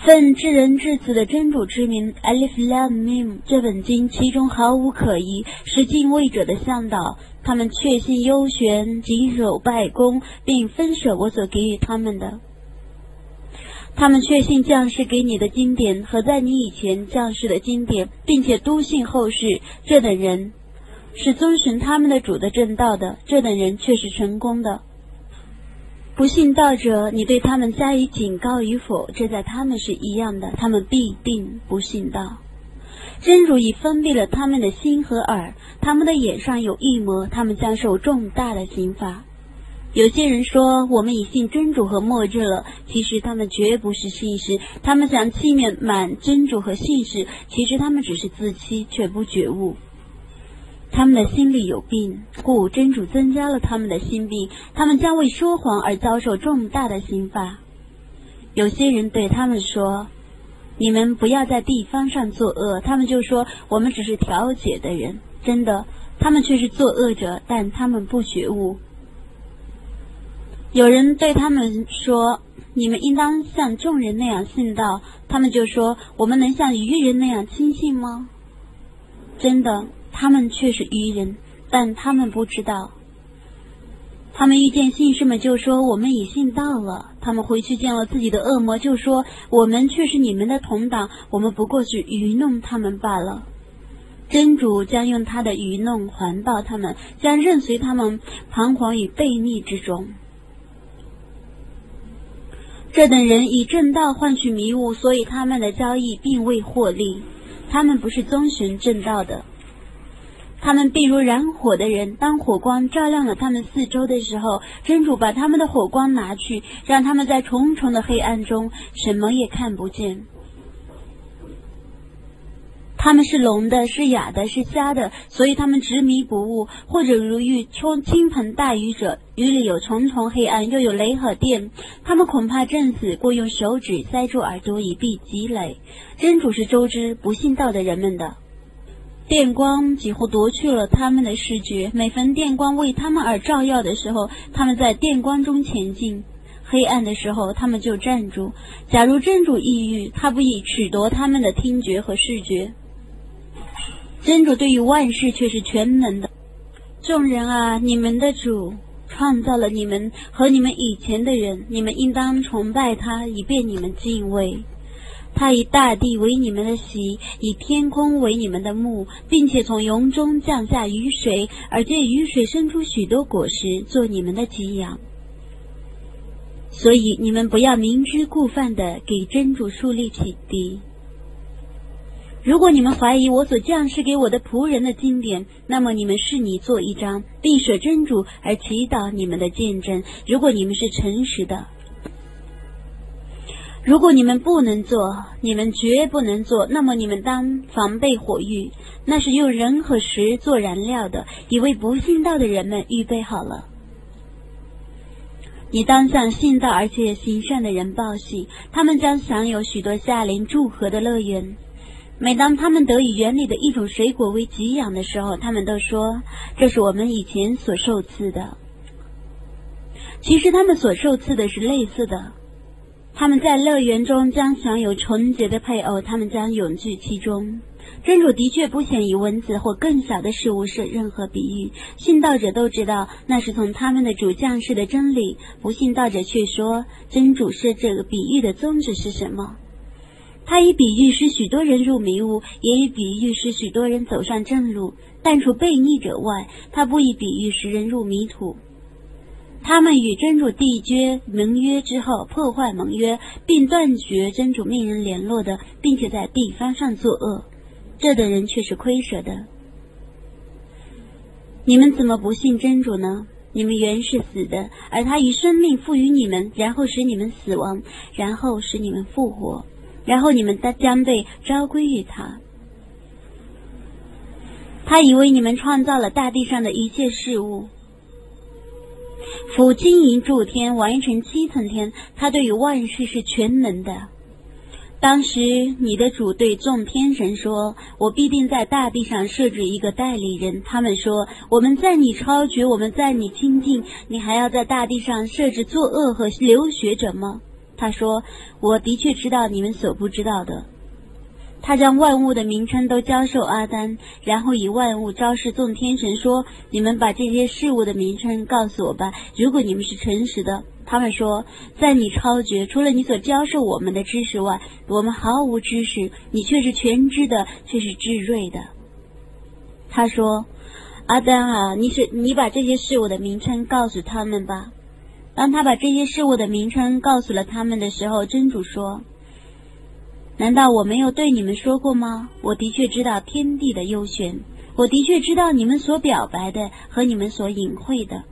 奉至仁至慈的真主之名 Alif Lam Mim， 这本经其中毫无可疑，是敬畏者的向导。他们确信幽玄，谨守拜功，并分舍我所给予他们的。他们确信降世给你的经典和在你以前降世的经典，并且笃信后世。这等人是遵循他们的主的正道的，这等人却是成功的。不信道者，你对他们加以警告与否，这在他们是一样的，他们必定不信道。真主已封闭了他们的心和耳，他们的眼上有异魔，他们将受重大的刑罚。有些人说我们已信真主和末日了，其实他们绝不是信士，他们想欺瞒真主和信士，其实他们只是自欺却不觉悟。他们的心里有病，故真主增加了他们的心病，他们将为说谎而遭受重大的刑罚。有些人对他们说，你们不要在地方上作恶，他们就说我们只是调解的人，真的他们却是作恶者，但他们不觉悟。有人对他们说，你们应当像众人那样信道，他们就说我们能像愚人那样轻信吗？真的他们却是愚人，但他们不知道。他们遇见信士们就说我们已信道了，他们回去见了自己的恶魔就说我们却是你们的同党，我们不过是愚弄他们罢了。真主将用他的愚弄还报他们，将任随他们彷徨于悖逆之中。这等人以正道换取迷雾，所以他们的交易并未获利，他们不是遵循正道的。他们必如燃火的人，当火光照亮了他们四周的时候，真主把他们的火光拿去，让他们在重重的黑暗中什么也看不见。他们是聋的，是哑的，是瞎的，所以他们执迷不悟，或者如遇倾盆大雨者，雨里有重重黑暗，又有雷和电，他们恐怕震死，故用手指塞住耳朵以避积累。真主是周知不信道的人们的。电光几乎夺去了他们的视觉，每逢电光为他们而照耀的时候，他们在电光中前进，黑暗的时候他们就站住。假如真主抑郁，他不以褫夺他们的听觉和视觉。真主对于万事却是全能的。众人啊，你们的主创造了你们和你们以前的人，你们应当崇拜他，以便你们敬畏。他以大地为你们的席，以天空为你们的幕，并且从云中降下雨水，而借雨水生出许多果实，做你们的给养。所以你们不要明知故犯地给真主树立起敌。如果你们怀疑我所降世给我的仆人的经典，那么你们是你做一张，并舍真主而祈祷你们的见证，如果你们是诚实的。如果你们不能做，你们绝不能做，那么你们当防备火狱，那是用人和石做燃料的，已为不信道的人们预备好了。你当向信道而且行善的人报喜，他们将享有许多夏令祝贺的乐园。每当他们得以园里的一种水果为给养的时候，他们都说这是我们以前所受赐的。其实他们所受赐的是类似的。他们在乐园中将享有纯洁的配偶，他们将永居其中。真主的确不显以蚊子或更小的事物设任何比喻，信道者都知道那是从他们的主降世的真理，不信道者却说真主设这个比喻的宗旨是什么。他以比喻使许多人入迷雾，也以比喻使许多人走上正路，但除悖逆者外，他不以比喻使人入迷途。他们与真主缔结盟约之后破坏盟约，并断绝真主命人联络的，并且在地方上作恶，这等人却是亏舍的。你们怎么不信真主呢？你们原是死的，而他以生命赋予你们，然后使你们死亡，然后使你们复活，然后你们将被召归于他。他以为你们创造了大地上的一切事物，辅经营诸天，完成7层天，他对于万事是全能的。当时你的主对众天神说，我必定在大地上设置一个代理人。他们说，我们在你超绝，我们在你亲近，你还要在大地上设置作恶和流血者吗？ 他说，我的确知道你们所不知道的。他将万物的名称都教授阿丹，然后以万物昭示众天神说，你们把这些事物的名称告诉我吧，如果你们是诚实的。他们说，在你超绝，除了你所教授我们的知识外，我们毫无知识，你却是全知的，却是至睿的。他说，阿丹啊，你把这些事物的名称告诉他们吧。当他把这些事物的名称告诉了他们的时候，真主说，难道我没有对你们说过吗？我的确知道天地的幽玄，我的确知道你们所表白的和你们所隐晦的。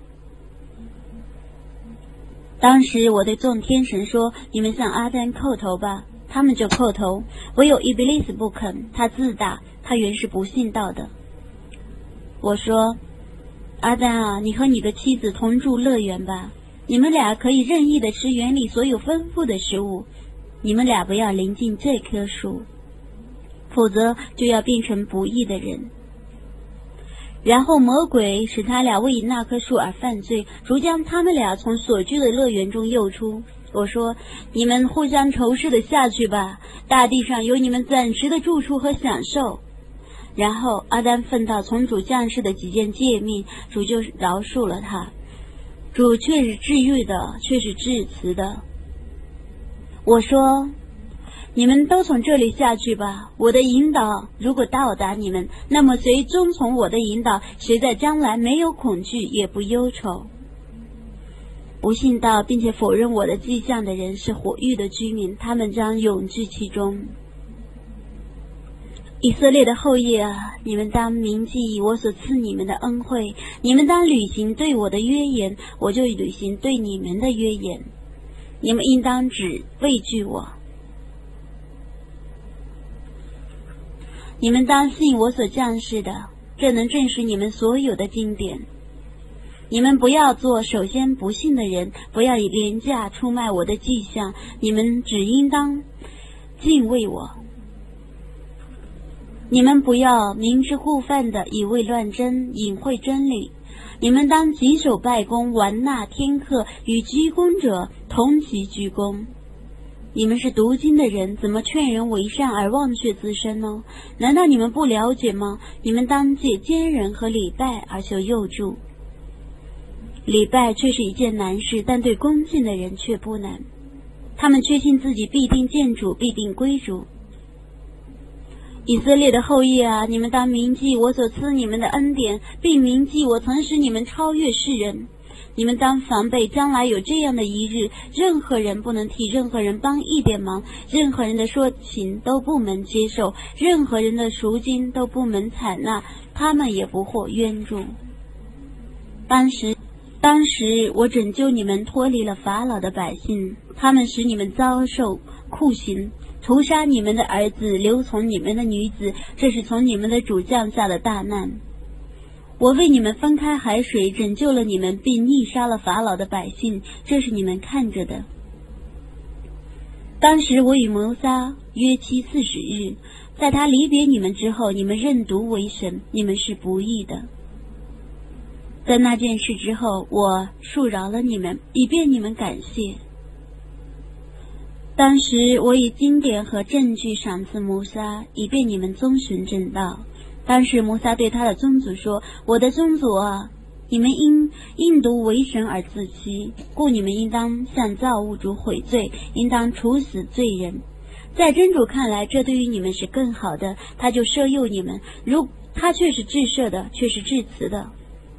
当时我对众天神说，你们向阿丹叩头吧，他们就叩头，唯有伊比利斯不肯，他自大，他原是不信道的。我说，阿丹啊，你和你的妻子同住乐园吧，你们俩可以任意的吃园里所有丰富的食物，你们俩不要临近这棵树，否则就要变成不义的人。然后魔鬼使他俩为那棵树而犯罪，如将他们俩从所居的乐园中诱出。我说，你们互相仇视的下去吧，大地上有你们暂时的住处和享受。然后阿丹奉到从主降世的几件诫命，主就饶恕了他。主却是治愈的，却是致慈的。我说，你们都从这里下去吧，我的引导如果到达你们，那么谁遵从我的引导，谁在将来没有恐惧也不忧愁。不信道并且否认我的迹象的人是火狱的居民，他们将永居其中。以色列的后裔啊，你们当铭记我所赐你们的恩惠，你们当履行对我的约言，我就履行对你们的约言。你们应当只畏惧我，你们当信我所降世的，这能证实你们所有的经典。你们不要做首先不信的人，不要以廉价出卖我的迹象，你们只应当敬畏我。你们不要明知故犯的以为乱真，隐晦真理。你们当谨守拜功，玩纳天课，与居功者同其居功。你们是读经的人，怎么劝人为善而忘却自身呢？难道你们不了解吗？你们当借奸人和礼拜而求佑助。礼拜却是一件难事，但对恭敬的人却不难。他们确信自己必定见主，必定归主。以色列的后裔啊，你们当铭记我所赐你们的恩典，并铭记我曾使你们超越世人。你们当防备将来有这样的一日，任何人不能替任何人帮一点忙，任何人的说情都不能接受，任何人的赎金都不能采纳，他们也不获冤助。当时我拯救你们脱离了法老的百姓，他们使你们遭受酷刑，屠杀你们的儿子，流从你们的女子，这是从你们的主降下的大难。我为你们分开海水，拯救了你们，并逆杀了法老的百姓，这是你们看着的。当时我与摩撒约期40日，在他离别你们之后，你们认独为神，你们是不义的。在那件事之后，我恕饶了你们，以便你们感谢。当时我以经典和证据赏赐摩撒，以便你们遵循正道。当时摩撒对他的宗族说，我的宗族啊，你们因独为神而自欺，故你们应当向造物主悔罪，应当处死罪人。在真主看来，这对于你们是更好的，他就赦宥你们，如他却是至赦的，却是至慈的。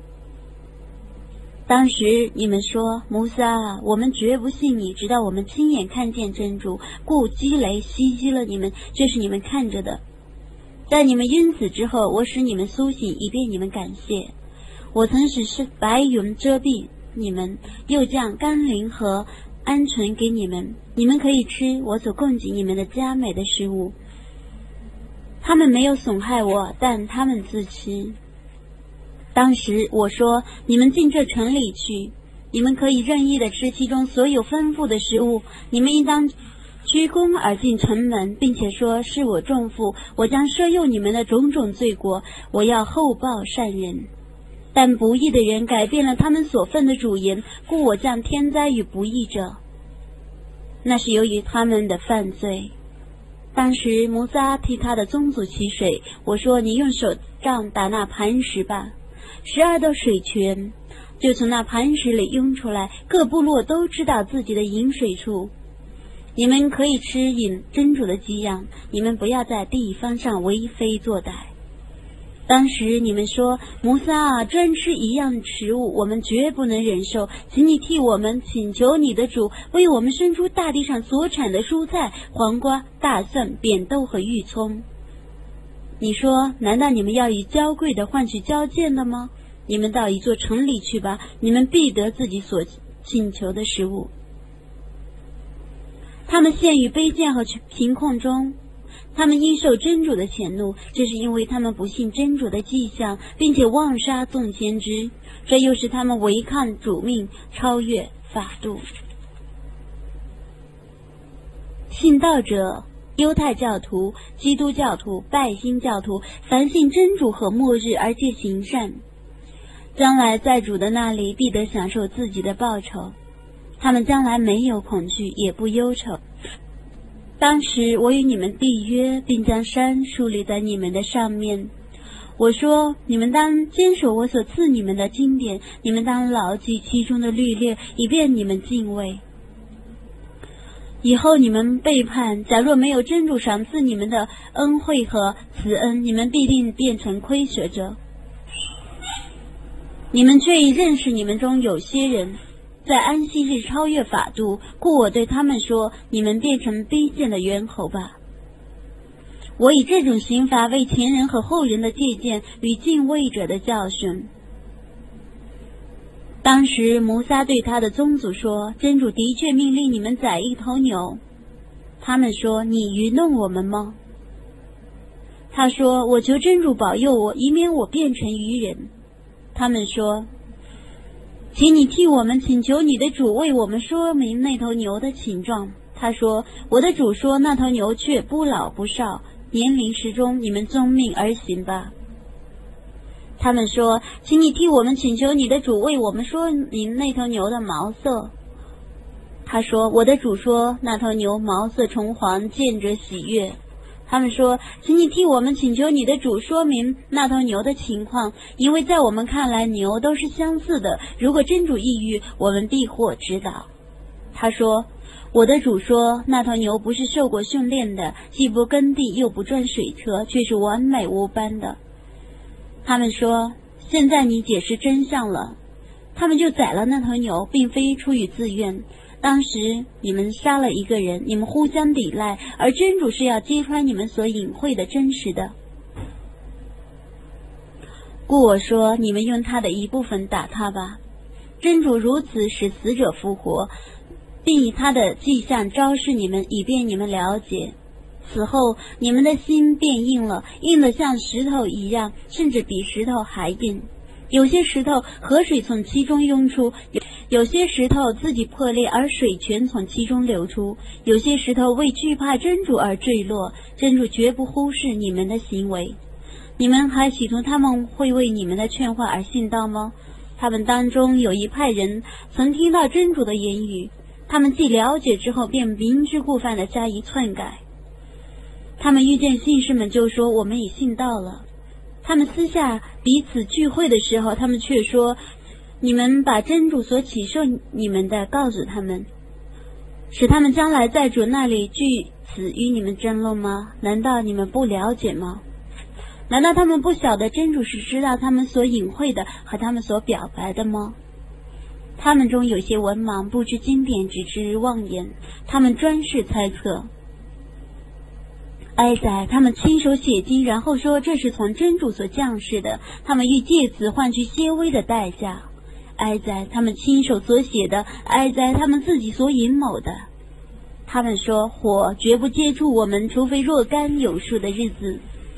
当时你们说，摩撒啊，我们绝不信你，直到我们亲眼看见真主，故击雷袭击了你们，这是你们看着的。在你们晕死之后，我使你们苏醒，以便你们感谢。我曾使白云遮蔽你们，又降甘霖和鹌鹑给你们，你们可以吃我所供给你们的佳美的食物。他们没有损害我，但他们自欺。当时我说，你们进这城里去，你们可以任意的吃其中所有丰富的食物，你们应当鞠躬而进城门，并且说，是我重负，我将赦宥你们的种种罪过，我要厚报善人。但不义的人改变了他们所奉的主言，故我降天灾与不义者。 那是由于他们的犯罪。当时摩撒替他的宗族取水，我说你用手杖打那磐石吧，12道水泉就从那磐石里涌出来，各部落都知道自己的饮水处。你们可以吃饮真主的给养，你们不要在地方上为非作歹。当时你们说，摩撒啊，专吃一样食物我们绝不能忍受，请你替我们请求你的主为我们生出大地上所产的蔬菜、黄瓜、大蒜、扁豆和玉葱。你说，难道你们要以娇贵的换取娇贱的吗？你们到一座城里去吧，你们必得自己所请求的食物。他们陷于卑贱和贫困中，他们因受真主的谴怒，这是因为他们不信真主的迹象，并且妄杀众先知，这又是他们违抗主命，超越法度。信道者，犹太教徒、基督教徒、拜新教徒，凡信真主和末日而皆行善，将来在主的那里必得享受自己的报酬。他们将来没有恐惧，也不忧愁。当时我与你们缔约，并将山树立在你们的上面。我说，你们当坚守我所赐你们的经典，你们当牢记其中的律例，以便你们敬畏。以后你们背叛，假若没有真主赏赐你们的恩惠和慈恩，你们必定变成亏舍者。你们却已认识你们中有些人在安息日超越法度，故我对他们说，你们变成卑贱的猿猴吧。我以这种刑罚为前人和后人的借鉴与敬畏者的教训。当时摩撒对他的宗族说，真主的确命令你们宰一头牛。他们说，你愚弄我们吗？他说，我求真主保佑我，以免我变成愚人。他们说，请你替我们请求你的主为我们说明那头牛的形状。他说，我的主说，那头牛却不老不少，年龄适中，你们遵命而行吧。他们说，请你替我们请求你的主为我们说明那头牛的毛色。他说，我的主说，那头牛毛色橙黄，见着喜悦。他们说，请你替我们请求你的主说明那头牛的情况，因为在我们看来牛都是相似的，如果真主意欲，我们必获指导。他说，我的主说，那头牛不是受过训练的，既不耕地又不转水车，却是完美无斑的。他们说，现在你解释真相了。他们就宰了那头牛，并非出于自愿。当时你们杀了一个人，你们互相抵赖，而真主是要揭穿你们所隐晦的真实的。故我说，你们用他的一部分打他吧。真主如此使死者复活，并以他的迹象昭示你们，以便你们了解。此后你们的心变硬了，硬得像石头一样，甚至比石头还硬。有些石头河水从其中涌出，有些石头自己破裂而水泉从其中流出，有些石头为惧怕真主而坠落。真主绝不忽视你们的行为。你们还企图他们会为你们的劝话而信道吗？他们当中有一派人曾听到真主的言语，他们既了解之后便明知故犯地加以篡改。他们遇见信士们就说，我们已信道了。他们私下彼此聚会的时候，他们却说，你们把真主所启示你们的告诉他们，使他们将来在主那里据此与你们争论吗？难道你们不了解吗？难道他们不晓得真主是知道他们所隐晦的和他们所表白的吗？他们中有些文盲，不知经典，只知妄言，他们专是猜测。哀哉，他们亲手写经，然后说这是从真主所降世的，他们欲借此换取些微的代价。哀哉，他们亲手所写的，哀哉，他们自己所阴谋的。他们说，火绝不接触我们，除非若干有数的日子。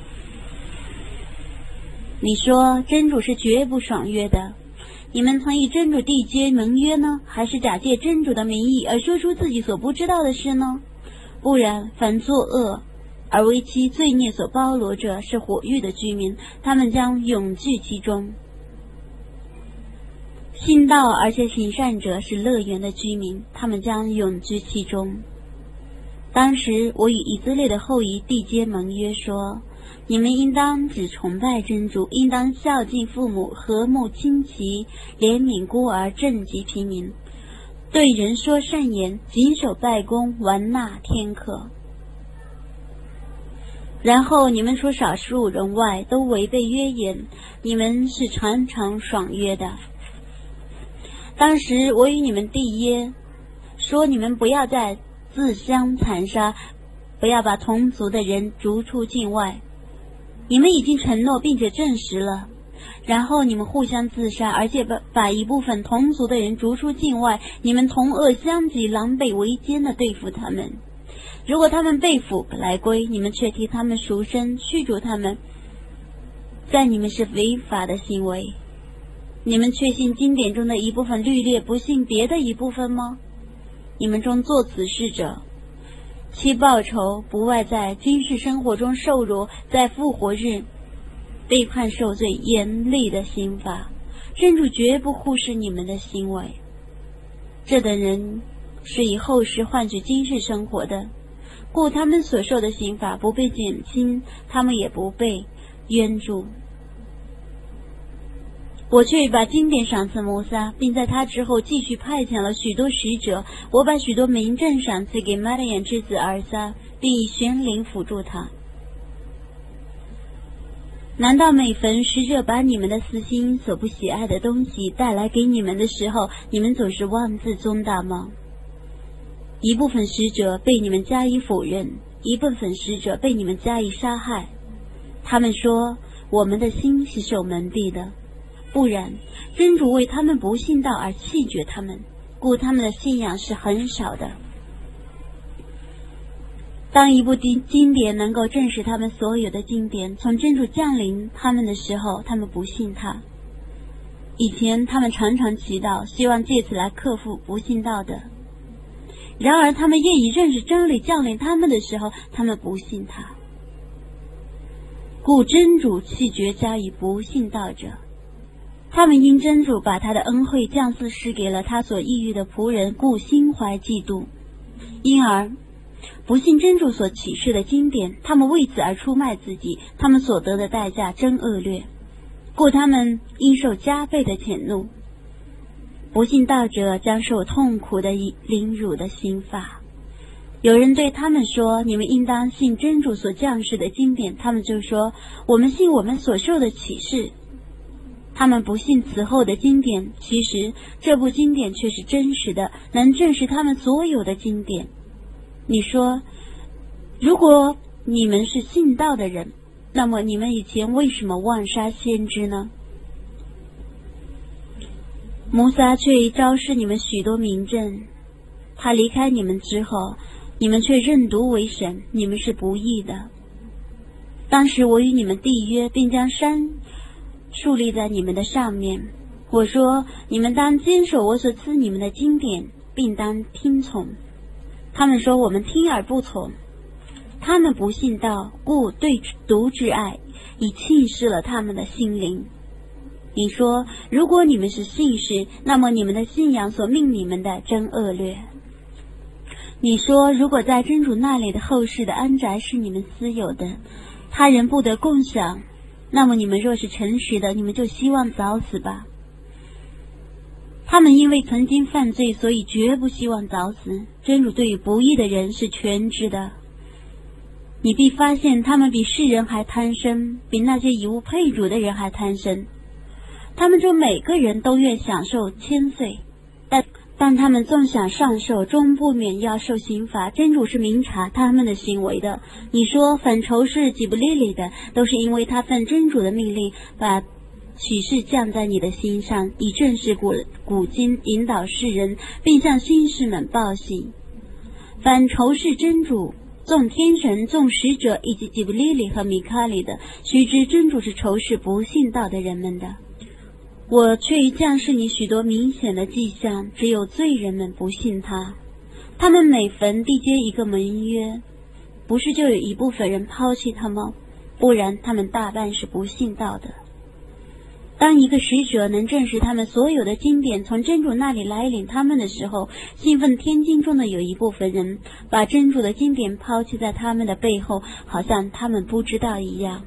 你说真主是绝不爽约的，你们曾与真主缔结盟约呢，还是假借真主的名义而说出自己所不知道的事呢？不然，凡作恶而为其罪孽所包罗者，是火狱的居民，他们将永居其中。信道而且行善者是乐园的居民，他们将永居其中。 当时我与以色列的后裔缔结盟约说，你们应当只崇拜真主，应当孝敬父母，和睦亲戚，怜悯孤儿，赈济贫民，对人说善言，谨守拜功，完纳天课。然后你们除少数人外都违背约言，你们是常常爽约的。当时我与你们缔约，说你们不要再自相残杀，不要把同族的人逐出境外。你们已经承诺并且证实了，然后你们互相自杀，而且把一部分同族的人逐出境外，你们同恶相及，狼狈为奸地对付他们。如果他们被俘来归，你们却替他们赎身，驱逐他们，在你们是违法的行为。你们确信经典中的一部分律例，不信别的一部分吗？你们中做此事者，其报酬不外在今世生活中受辱，在复活日被判受罪严厉的刑罚。真主绝不忽视你们的行为。这等人是以后世换取今世生活的，故他们所受的刑罚不被减轻，他们也不被冤助。我却把经典赏赐摩撒，并在他之后继续派遣了许多使者。我把许多民政赏赐给马利亚之子尔撒，并以玄灵辅助他。难道每逢使者把你们的私心所不喜爱的东西带来给你们的时候，你们总是妄自尊大吗？一部分使者被你们加以否认，一部分使者被你们加以杀害。他们说，我们的心是受蒙蔽的，不然真主为他们不信道而弃绝他们，故他们的信仰是很少的。当一部经典能够证实他们所有的经典从真主降临他们的时候，他们不信他。以前他们常常祈祷，希望借此来克服不信道的。然而他们愿意认识真理降临他们的时候，他们不信他。故真主弃绝加以不信道者。他们因真主把他的恩惠降赐施给了他所抑郁的仆人，故心怀嫉妒，因而不信真主所启示的经典，他们为此而出卖自己，他们所得的代价真恶劣，故他们应受加倍的谴怒。不信道者将受痛苦的凌辱的刑罚。有人对他们说，你们应当信真主所降世的经典，他们就说，我们信我们所受的启示。他们不信此后的经典，其实这部经典却是真实的，能证实他们所有的经典。你说，如果你们是信道的人，那么你们以前为什么妄杀先知呢？摩撒却昭示你们许多明证，他离开你们之后，你们却认犊为神，你们是不义的。当时我与你们缔约，并将山树立在你们的上面。我说，你们当坚守我所赐你们的经典，并当听从。他们说，我们听而不从。他们不信道，故对毒之爱已侵蚀了他们的心灵。你说，如果你们是信士，那么你们的信仰所命你们的真恶劣。你说，如果在真主那里的后世的安宅是你们私有的，他人不得共享，那么你们若是诚实的，你们就希望早死吧。他们因为曾经犯罪，所以绝不希望早死。真主对于不义的人是全知的。你必发现他们比世人还贪生，比那些以物配主的人还贪生。他们中每个人都愿享受千岁，但他们纵享上受，终不免要受刑罚。真主是明察他们的行为的。你说反仇视吉布利里的，都是因为他奉真主的命令，把启示降在你的心上，以正视古今，引导世人，并向新士们报喜。反仇视真主，纵天神、纵使者以及吉布利里和米卡里的，须知真主是仇视不信道的人们的。我却降示你许多明显的迹象，只有罪人们不信他。他们每逢缔结一个盟约，不是就有一部分人抛弃他吗？不然他们大半是不信道的。 当一个使者能证实他们所有的经典从真主那里来领他们的时候，信奉天经中的有一部分人把真主的经典抛弃在他们的背后，好像他们不知道一样。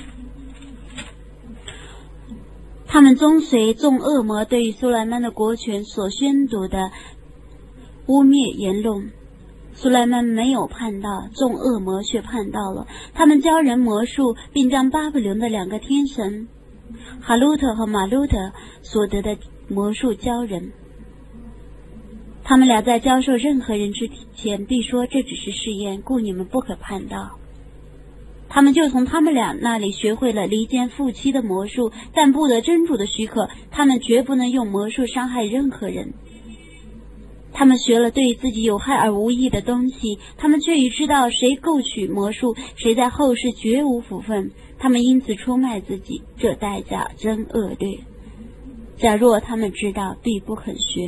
他们遵随众恶魔对于苏莱曼的国权所宣读的污蔑言论。苏莱曼没有判到，众恶魔却判到了。他们教人魔术，并将巴比伦的两个天神哈鲁特和马鲁特所得的魔术教人。他们俩在教授任何人之前必说这只是试验，故你们不可判到。他们就从他们俩那里学会了离间夫妻的魔术，但不得真主的许可，他们绝不能用魔术伤害任何人。他们学了对自己有害而无益的东西，他们却已知道谁购取魔术，谁在后世绝无福分。他们因此出卖自己，这代价真恶劣。假若他们知道，必不肯学。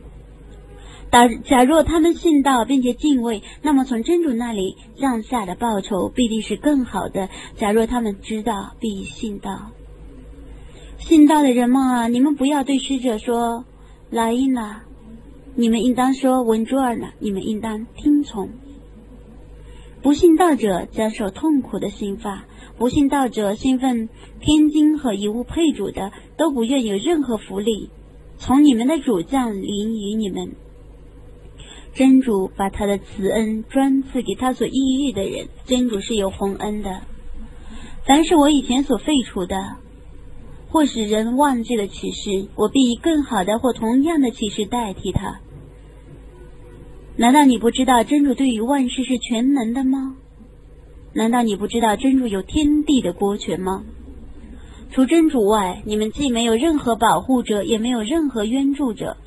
假若他们信道并且敬畏，那么从真主那里降下的报酬必定是更好的。假若他们知道，必信道。信道的人们啊，你们不要对使者说来因呐，你们应当说文珠尔呢，你们应当听从。不信道者将受痛苦的刑罚，不信道者信奉天经和以物配主的，都不愿有任何福利从你们的主降临于你们。真主把他的慈恩专赐给他所抑郁的人，真主是有洪恩的。凡是我以前所废除的或使人忘记的启示，我必以更好的或同样的启示代替他。难道你不知道真主对于万事是全能的吗？难道你不知道真主有天地的国权吗？除真主外，你们既没有任何保护者，也没有任何援助者。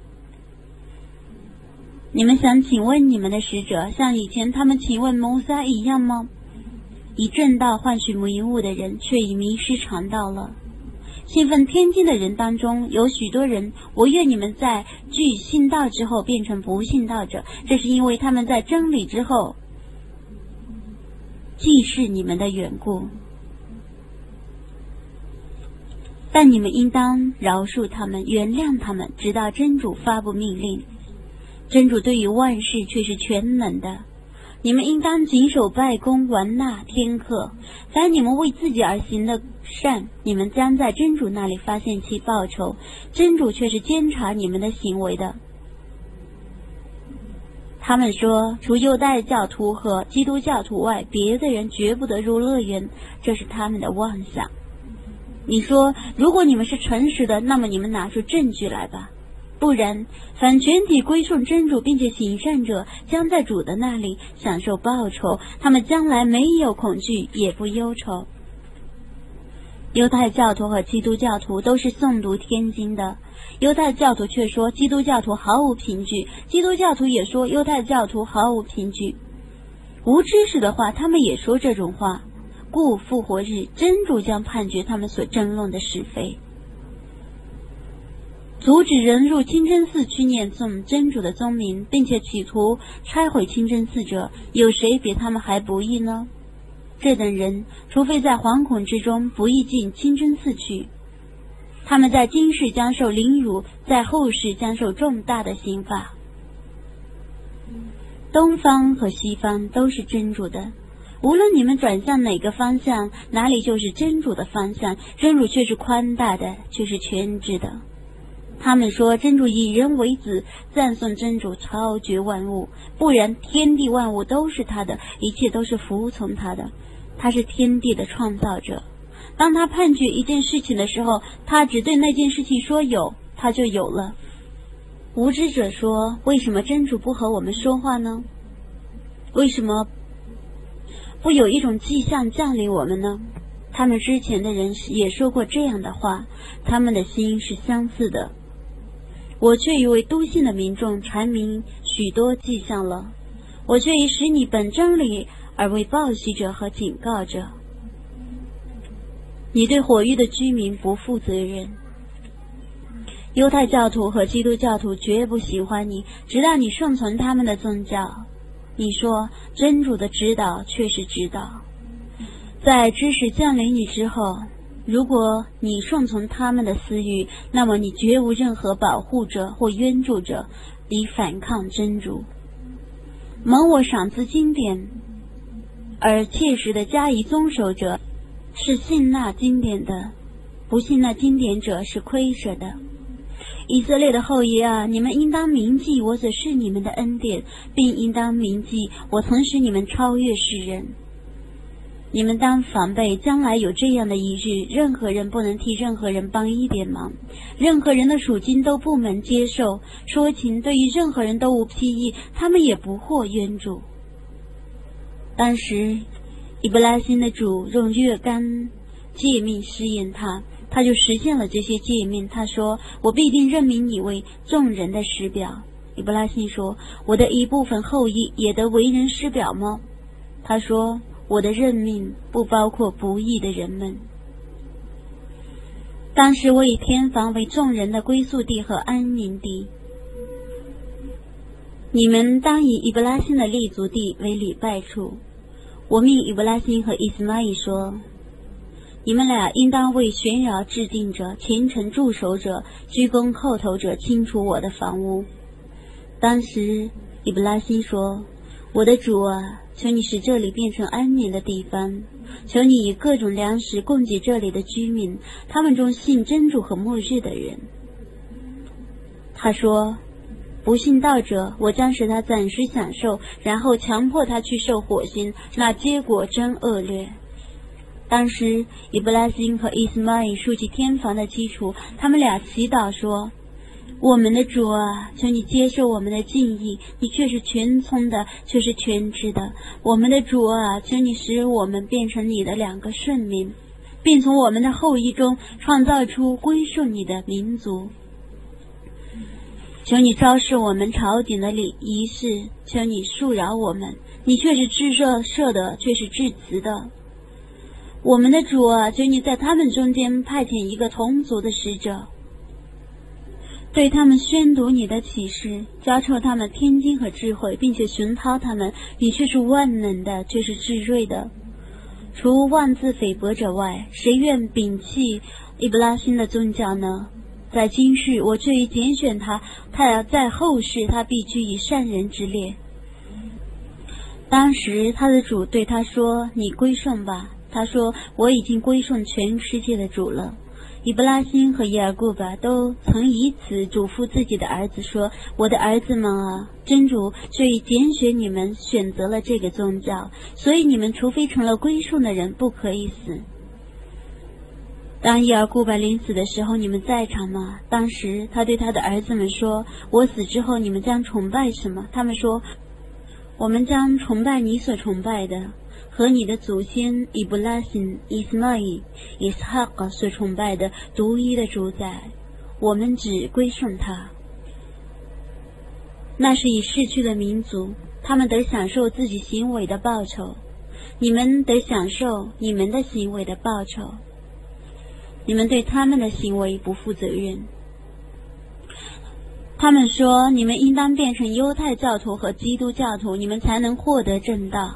你们想请问你们的使者，像以前他们请问摩萨一样吗？以正道换取迷雾的人，却已迷失常道了。信奉天经的人当中有许多人，我愿你们在据信道之后变成不信道者，这是因为他们在真理之后既是你们的缘故。但你们应当饶恕他们，原谅他们，直到真主发布命令。真主对于万事却是全能的。你们应当谨守拜功，完纳天课。凡你们为自己而行的善，你们将在真主那里发现其报酬。真主却是监察你们的行为的。他们说，除犹太教徒和基督教徒外，别的人绝不得入乐园，这是他们的妄想。你说，如果你们是诚实的，那么你们拿出证据来吧。不然，凡全体归顺真主并且行善者，将在主的那里享受报酬，他们将来没有恐惧，也不忧愁。犹太教徒和基督教徒都是诵读天经的，犹太教徒却说基督教徒毫无凭据，基督教徒也说犹太教徒毫无凭据。无知识的话，他们也说这种话，故复活日真主将判决他们所争论的是非。阻止人入清真寺去念诵真主的宗名，并且企图拆毁清真寺者，有谁比他们还不义呢？这等人除非在惶恐之中不易进清真寺去，他们在今世将受凌辱，在后世将受重大的刑罚。东方和西方都是真主的，无论你们转向哪个方向，哪里就是真主的方向。真主却是宽大的，却是全知的。他们说真主以人为子，赞颂真主超绝万物，不然天地万物都是他的，一切都是服从他的。他是天地的创造者。当他判决一件事情的时候，他只对那件事情说有，他就有了。无知者说，为什么真主不和我们说话呢？为什么不有一种迹象降临我们呢？他们之前的人也说过这样的话，他们的心是相似的。我却已为笃信的民众阐明许多迹象了，我却已使你本真理而为报喜者和警告者。你对火域的居民不负责任。犹太教徒和基督教徒绝不喜欢你，直到你顺从他们的宗教。你说真主的指导却是指导。在知识降临你之后， 如果你顺从他们的私欲，那么你绝无任何保护者或援助者以反抗真主。蒙我赏赐经典而切实的加以遵守者，是信纳经典的；不信纳经典者是亏舍的。以色列的后裔啊，你们应当铭记我所示你们的恩典，并应当铭记我曾使你们超越世人。你们当防备将来有这样的一日，任何人不能替任何人帮一点忙，任何人的属金都不能接受，说情对于任何人都无裨益，他们也不获援助。当时以布拉欣的主用若干诫命试验他，他就实现了这些诫命。他说，我必定任命你为众人的师表。以布拉欣说，我的一部分后裔也得为人师表吗？他说，我的任命不包括不义的人们。当时我以天房为众人的归宿地和安宁地，你们当以以布拉欣的立足地为礼拜处。我命以布拉欣和伊斯玛仪说，你们俩应当为旋扰制定者、虔诚驻守者、鞠躬叩头者清除我的房屋。当时以布拉欣说，我的主啊，求你使这里变成安宁的地方，求你以各种粮食供给这里的居民，他们中信真主和末日的人。他说，不信道者，我将使他暂时享受，然后强迫他去受火星，那结果真恶劣。当时以布拉欣和伊斯玛仪竖起天房的基础，他们俩祈祷说，我们的主啊，求你接受我们的敬意，你却是全聪的，却是全知的。我们的主啊，求你使我们变成你的两个顺民，并从我们的后裔中创造出归顺你的民族。求你昭示我们朝廷的仪式，求你恕饶我们，你却是至赦的，却是至慈的。我们的主啊，求你在他们中间派遣一个同族的使者，对他们宣读你的启示，教授他们天经和智慧，并且熏陶他们，你却是万能的，却是至睿的。除妄自菲薄者外，谁愿摒弃伊布拉欣的宗教呢？在今世我却已拣选他，在后世他必居以善人之列。当时他的主对他说，你归顺吧。他说，我已经归顺全世界的主了。以布拉欣和耶尔顾巴都曾以此嘱咐自己的儿子说，我的儿子们啊，真主却已拣选你们，选择了这个宗教，所以你们除非成了归顺的人，不可以死。当耶尔顾巴临死的时候，你们在场吗？当时他对他的儿子们说，我死之后你们将崇拜什么？他们说，我们将崇拜你所崇拜的，和你的祖先以布拉欣、伊斯玛仪、伊斯哈格所崇拜的独一的主宰，我们只归顺他。那是已逝去的民族，他们得享受自己行为的报酬，你们得享受你们的行为的报酬。你们对他们的行为不负责任。他们说，你们应当变成犹太教徒和基督教徒，你们才能获得正道。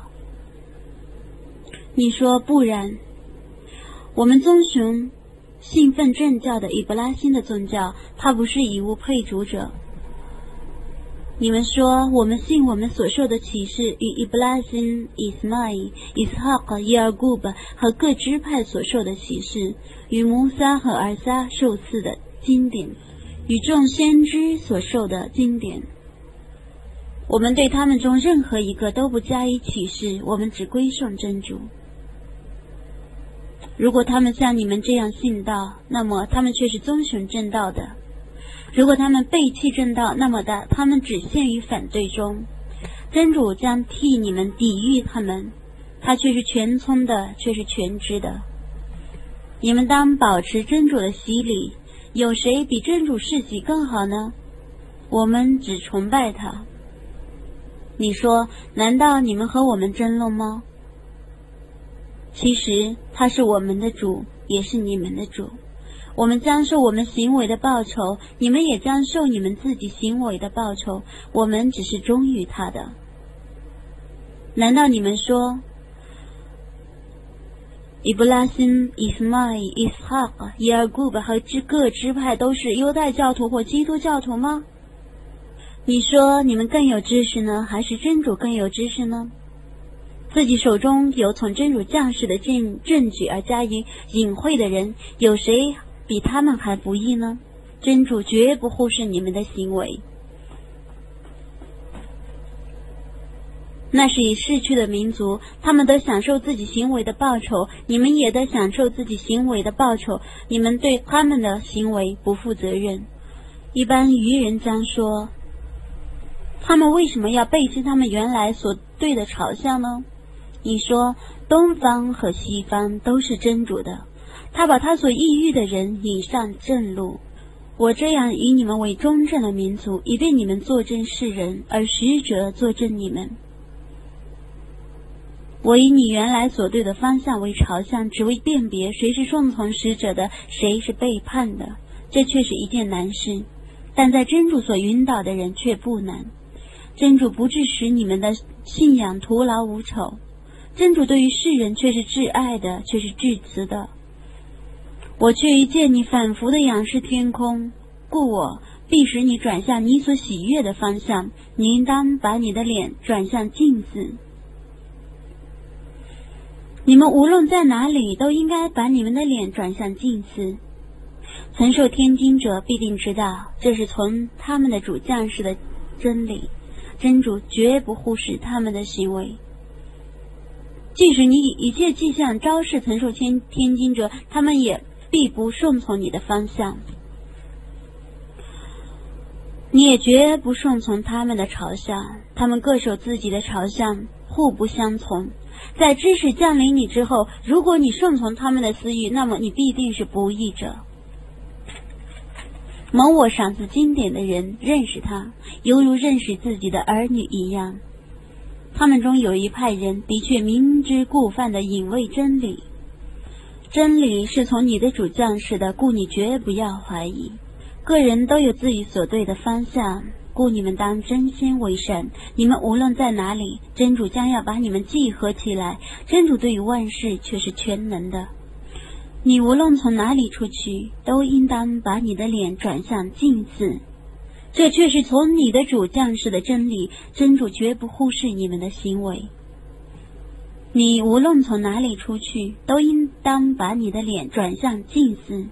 你说不然，我们遵循信奉正教的以布拉欣的宗教，他不是以物配主者。你们说，我们信我们所受的启示与伊布拉欣、伊斯玛仪、伊斯哈格、耶尔顾巴和各支派所受的启示，与摩撒和尔撒受赐的经典，与众先知所受的经典。我们对他们中任何一个都不加以启示，我们只归顺真主。如果他们像你们这样信道，那么他们却是遵循正道的；如果他们背弃正道，那么他们只陷于反对中。真主将替你们抵御他们，他却是全聪的，却是全知的。你们当保持真主的洗礼，有谁比真主世袭更好呢？我们只崇拜他。你说，难道你们和我们争论吗？其实他是我们的主，也是你们的主。我们将受我们行为的报酬，你们也将受你们自己行为的报酬，我们只是忠于他的。难道你们说， 伊布拉辛、伊斯迈、伊斯哈克、耶尔古巴和各支派都是犹太教徒或基督教徒吗？你说你们更有知识呢，还是真主更有知识呢？自己手中有从真主降世的证据而加以隐晦的人，有谁比他们还不义呢？真主绝不忽视你们的行为。那是已逝去的民族，他们都享受自己行为的报酬，你们也得享受自己行为的报酬，你们对他们的行为不负责任。一般愚人将说，他们为什么要背弃他们原来所对的朝向呢？你说，东方和西方都是真主的，他把他所抑郁的人引上正路。我这样以你们为忠正的民族，以便你们作证世人，而使者作证你们。我以你原来所对的方向为朝向，只为辨别谁是顺从使者的，谁是背叛的。这却是一件难事，但在真主所引导的人却不难。真主不致使你们的信仰徒劳无酬，真主对于世人却是挚爱的，却是至慈的。我却一见你反复的仰视天空，故我必使你转向你所喜悦的方向，你应当把你的脸转向镜子。你们无论在哪里，都应该把你们的脸转向镜子。曾受天经者必定知道，这是从他们的主降世的真理，真主绝不忽视他们的行为。即使你以一切迹象昭示曾受天经者，他们也必不顺从你的方向，你也绝不顺从他们的朝向，他们各守自己的朝向，互不相从。在知识降临你之后，如果你顺从他们的私欲，那么你必定是不义者。蒙我赏赐经典的人认识他，犹如认识自己的儿女一样。他们中有一派人的确明知故犯的隐卫真理，真理是从你的主降世的，故你绝不要怀疑。个人都有自己所对的方向，故你们当真心为善。你们无论在哪里，真主将要把你们集合起来。真主对于万事却是全能的。你无论从哪里出去，都应当把你的脸转向镜子。这却是从你的主降世的真理，真主绝不忽视你们的行为。你无论从哪里出去，都应当把你的脸转向镜子。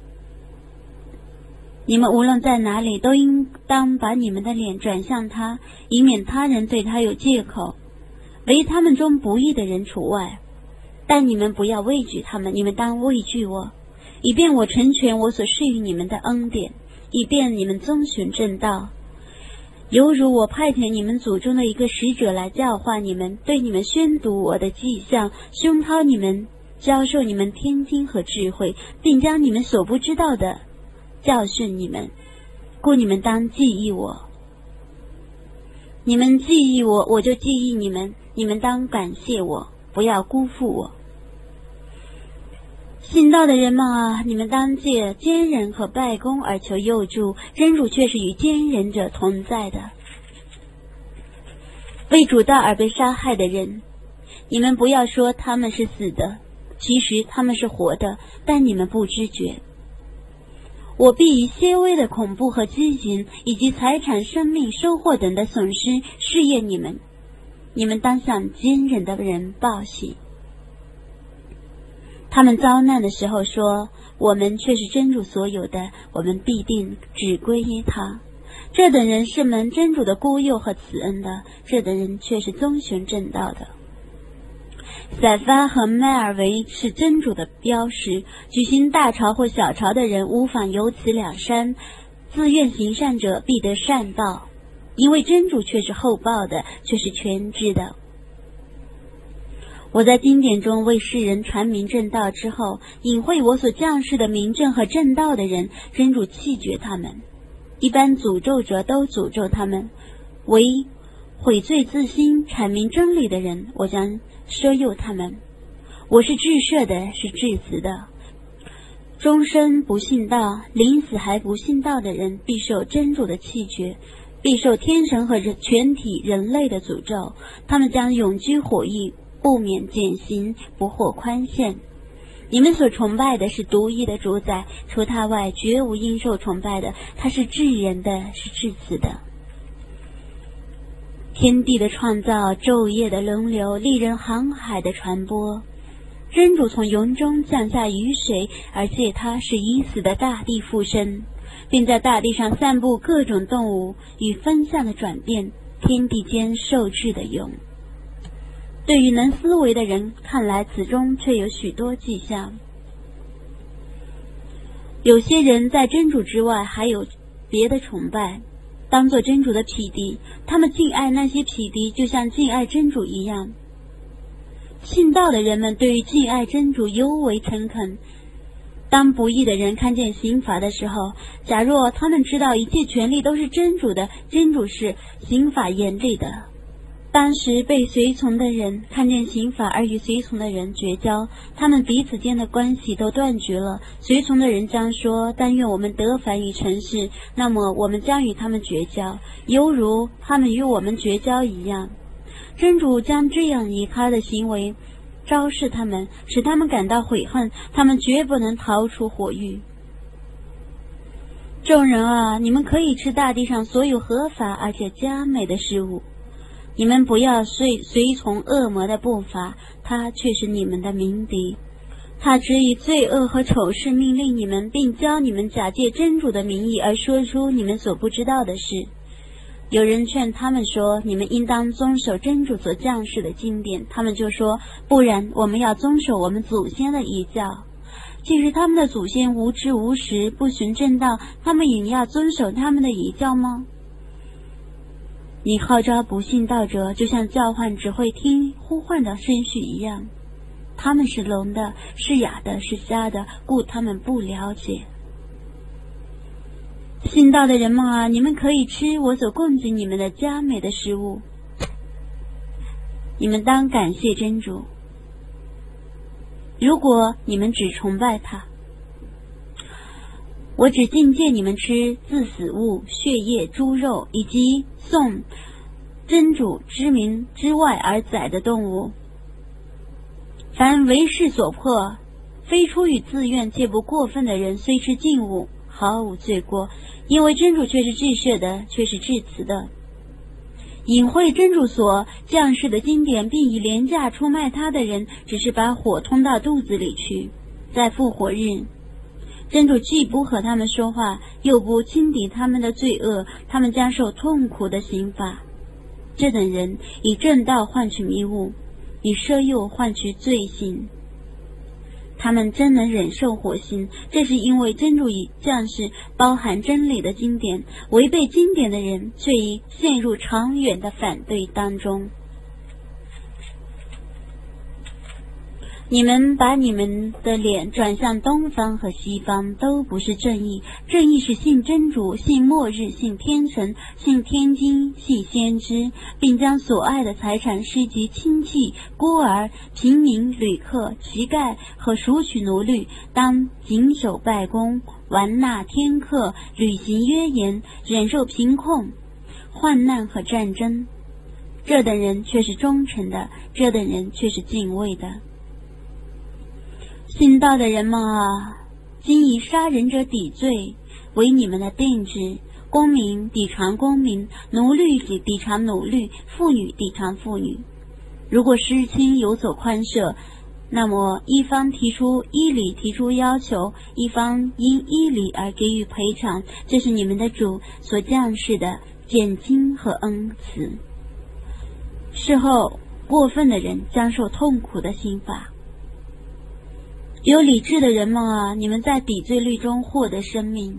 你们无论在哪里，都应当把你们的脸转向他，以免他人对他有借口，唯他们中不义的人除外。但你们不要畏惧他们，你们当畏惧我，以便我成全我所施予你们的恩典，以便你们遵循正道。犹如我派遣你们祖宗的一个使者来教化你们，对你们宣读我的迹象，熏陶你们，教授你们天经和智慧，并将你们所不知道的教训你们，故你们当记忆我。你们记忆我，我就记忆你们，你们当感谢我，不要辜负我。信道的人们啊，你们当借奸人和拜公而求佑助，真主却是与奸人者同在的。为主道而被杀害的人，你们不要说他们是死的，其实他们是活的，但你们不知觉。我必以些微的恐怖和饥馑，以及财产、生命、收获等的损失试验你们，你们当向坚忍的人报喜。他们遭难的时候说，我们却是真主所有的，我们必定只归于他。这等人是蒙真主的孤佑和慈恩的，这等人却是遵循正道的。塞发和麦尔维是真主的标识，举行大朝或小朝的人无妨有此两山，自愿行善者必得善报，因为真主却是厚报的，却是全知的。我在经典中为世人传明正道之后，隐晦我所降世的明正和正道的人，真主弃绝他们。一般诅咒者都诅咒他们，唯悔罪自新阐明真理的人，我将赦宥他们。我是至赦的，是至慈的。终身不信道，临死还不信道的人，必受真主的弃绝，必受天神和全体人类的诅咒。他们将永居火狱，不免减刑，不获宽限。 你们所崇拜的是独一的主宰，除他外绝无应受崇拜的。他是至仁的，是至慈的。天地的创造，昼夜的轮流，利人航海的传播。真主从云中降下雨水，而借它使已死的大地复生，并在大地上散布各种动物与风向的转变，天地间受制的用。对于能思维的人看来，此中却有许多迹象。有些人在真主之外还有别的崇拜，当作真主的匹敌，他们敬爱那些匹敌，就像敬爱真主一样。信道的人们对于敬爱真主尤为诚恳。当不义的人看见刑罚的时候，假若他们知道一切权利都是真主的，真主是刑罚严厉的。当时被随从的人看见刑罚而与随从的人绝交，他们彼此间的关系都断绝了。随从的人将说，但愿我们得返于尘世，那么我们将与他们绝交，犹如他们与我们绝交一样。真主将这样以他的行为昭示他们，使他们感到悔恨，他们绝不能逃出火狱。众人啊，你们可以吃大地上所有合法而且佳美的事物，你们不要随从恶魔的步伐，他却是你们的鸣笛。他只以罪恶和丑事命令你们，并教你们假借真主的名义而说出你们所不知道的事。有人劝他们说，你们应当遵守真主所降世的经典，他们就说，不然我们要遵守我们祖先的遗教。即使他们的祖先无知无识，不循正道，他们也要遵守他们的遗教吗？你号召不信道者，就像叫唤只会听呼唤的声序一样。他们是聋的，是哑的，是瞎的，故他们不了解。信道的人们啊，你们可以吃我所供给你们的佳美的食物，你们当感谢真主。如果你们只崇拜他，我只禁戒你们吃自死物、血液、猪肉，以及诵真主之名之外而宰的动物。凡为势所迫，非出于自愿且不过分的人，虽吃禁物，毫无罪过，因为真主却是至赦的，却是至慈的。隐晦真主所降世的经典，并以廉价出卖他的人，只是把火通到肚子里去。在复活日，真主既不和他们说话，又不轻抵他们的罪恶，他们将受痛苦的刑罚。这等人以正道换取迷雾，以奢诱换取罪行。他们真能忍受火刑，这是因为真主以降世包含真理的经典，违背经典的人却已陷入长远的反对当中。你们把你们的脸转向东方和西方，都不是正义。正义是信真主，信末日，信天神，信天经，信先知，并将所爱的财产施及亲戚、孤儿、平民、旅客、乞丐和赎取奴隶，当谨守拜功，完纳天课，履行约言，忍受贫困、患难和战争。这等人却是忠诚的，这等人却是敬畏的。信道的人们啊，今以杀人者抵罪为你们的定制，公民抵偿公民，奴隶抵偿奴隶，妇女抵偿妇女。如果失亲有所宽赦，那么一方提出依理提出要求，一方因依理而给予赔偿，这是你们的主所降世的减轻和恩慈。事后过分的人将受痛苦的刑罚。有理智的人们啊，你们在抵罪律中获得生命，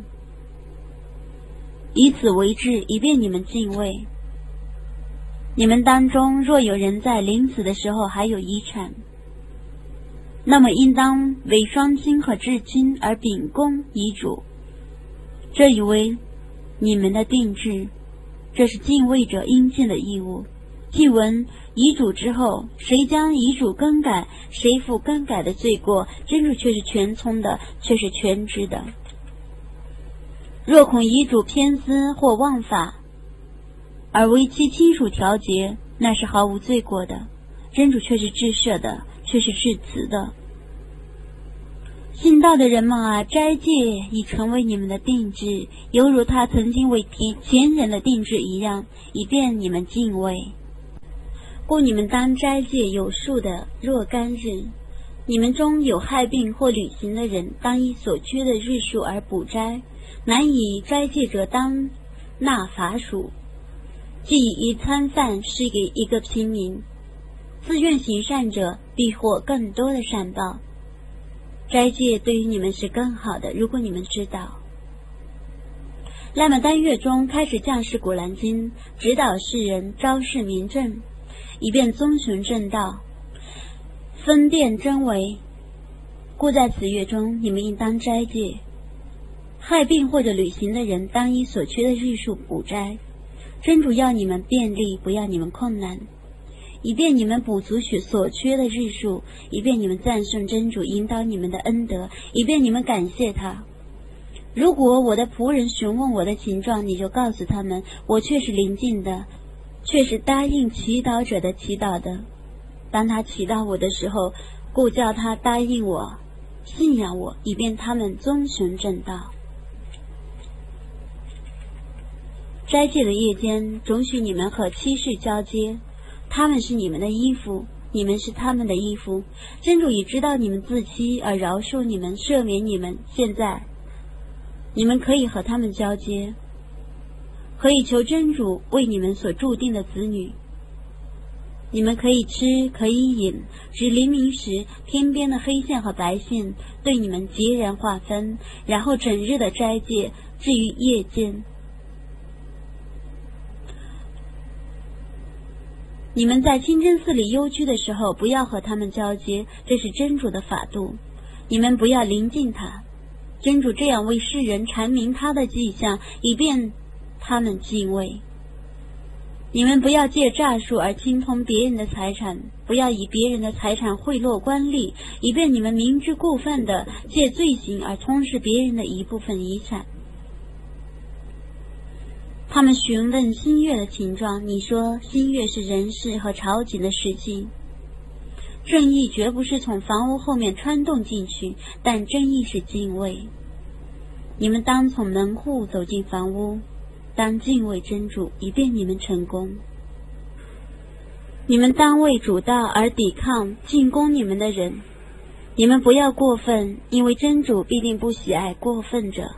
以此为治，以便你们敬畏。你们当中若有人在临死的时候还有遗产，那么应当为双亲和至亲而秉公遗嘱，这以为你们的定制，这是敬畏者应尽的义务。既闻遗嘱之后，谁将遗嘱更改，谁负更改的罪过，真主却是全聪的，却是全知的。若恐遗嘱偏私或忘法，而为其亲属调节，那是毫无罪过的，真主却是至赦的，却是至慈的。 信道的人们啊，斋戒已成为你们的定制，犹如他曾经为前人的定制一样，以便你们敬畏。故你们当斋戒有数的若干日。你们中有害病或旅行的人，当依所缺的日数而补斋，难以斋戒者当纳罚属，即以一餐饭施给一个平民。自愿行善者必获更多的善报。斋戒对于你们是更好的，如果你们知道。那么单月中开始降示古兰经，指导世人，昭示明正，以便遵循正道，分辨真伪。故在此月中，你们应当斋戒。害病或者旅行的人，当依所缺的日数补斋。真主要你们便利，不要你们困难，以便你们补足所缺的日数，以便你们赞颂真主引导你们的恩德，以便你们感谢他。如果我的仆人询问我的情状，你就告诉他们，我却是临近的，却是答应祈祷者的祈祷的。当他祈祷我的时候，故叫他答应我，信仰我，以便他们遵循正道。斋戒的夜间，准许你们和妻室交接，他们是你们的衣服，你们是他们的衣服。真主已知道你们自欺，而饶恕你们，赦免你们。现在你们可以和他们交接，可以求真主为你们所注定的子女。你们可以吃，可以饮，只黎明时天边的黑线和白线对你们截然划分，然后整日的斋戒。至于夜间，你们在清真寺里幽居的时候，不要和他们交接，这是真主的法度。你们不要临近他。真主这样为世人阐明他的迹象，以便他们敬畏。你们不要借诈术而侵吞别人的财产，不要以别人的财产贿赂官吏，以便你们明知故犯的借罪行而吞噬别人的一部分遗产。他们询问新月的情状，你说新月是人事和朝觐的时期。正义绝不是从房屋后面穿洞进去，但正义是敬畏。你们当从门户走进房屋，当敬畏真主，以便你们成功。你们当为主道而抵抗进攻你们的人，你们不要过分，因为真主必定不喜爱过分者。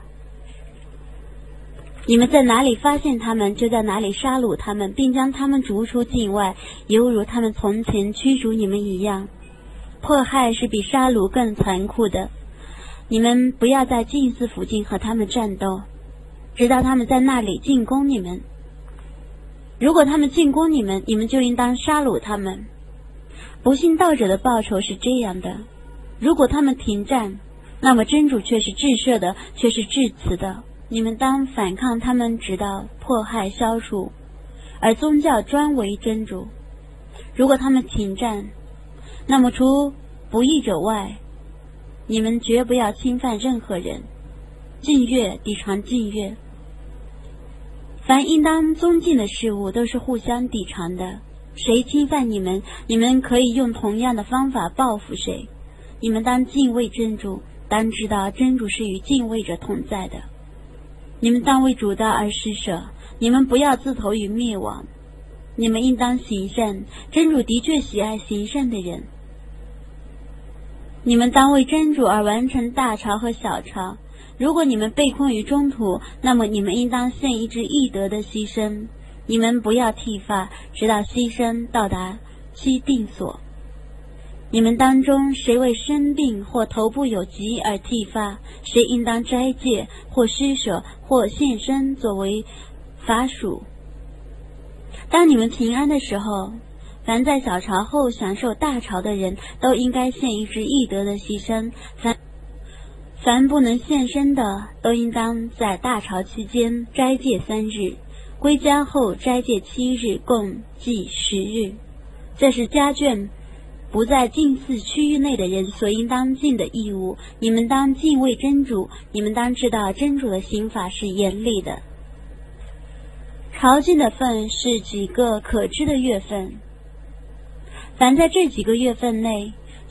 你们在哪里发现他们，就在哪里杀戮他们，并将他们逐出境外，犹如他们从前驱逐你们一样。迫害是比杀戮更残酷的。你们不要在祭祀附近和他们战斗，直到他们在那里进攻你们。如果他们进攻你们，你们就应当杀戮他们。不信道者的报酬是这样的：如果他们停战，那么真主却是至赦的，却是至慈的。你们当反抗他们，直到迫害消除，而宗教专为真主。如果他们停战，那么除不义者外，你们绝不要侵犯任何人。禁乐抵偿禁乐，凡应当尊敬的事物都是互相抵偿的。谁侵犯你们，你们可以用同样的方法报复谁。你们当敬畏真主，当知道真主是与敬畏者同在的。你们当为主道而施舍，你们不要自投于灭亡。你们应当行善，真主的确喜爱行善的人。你们当为真主而完成大朝和小朝。如果你们被困于中途，那么你们应当献一只义德的牺牲。你们不要剃发，直到牺牲到达其定所。你们当中谁为生病或头部有疾而剃发，谁应当斋戒或施舍或献身作为法属。当你们平安的时候，凡在小朝后享受大朝的人都应该献一只义德的牺牲，凡不能献身的都应当在大朝期间斋戒3日，归家后斋戒7日，共计10日。这是家眷不在禁寺区域内的人所应当尽的义务。你们当敬畏真主，你们当知道真主的刑法是严厉的。朝觐的份是几个可知的月份，凡在这几个月份内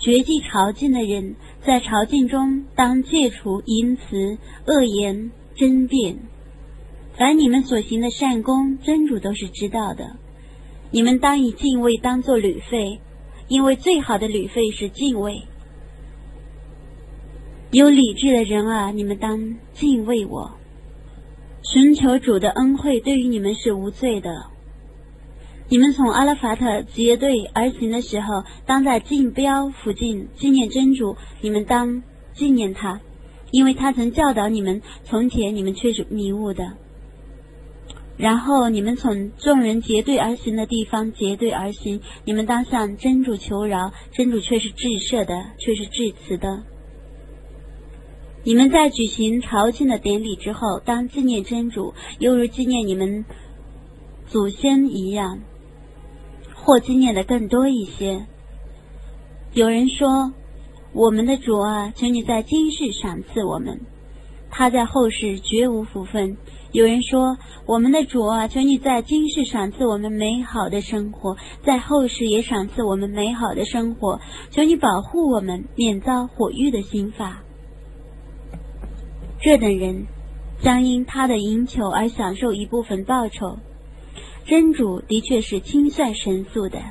绝迹朝觐的人，在朝觐中当戒除淫词、恶言、争辩。凡你们所行的善功，真主都是知道的。你们当以敬畏当作旅费，因为最好的旅费是敬畏。有理智的人啊，你们当敬畏我。寻求主的恩惠对于你们是无罪的。你们从阿拉法特结队而行的时候，当在竞标附近纪念真主，你们当纪念他，因为他曾教导你们，从前你们却是迷雾的。然后你们从众人结队而行的地方结队而行，你们当向真主求饶，真主却是至赦的，却是至慈的。你们在举行朝觐的典礼之后，当纪念真主，犹如纪念你们祖先一样，或纪念的更多一些。有人说，我们的主啊，求你在今世赏赐我们，他在后世绝无福分。有人说，我们的主啊，求你在今世赏赐我们美好的生活，在后世也赏赐我们美好的生活，求你保护我们免遭火狱的刑罚。这等人将因他的营求而享受一部分报酬，真主的确是清算神速的。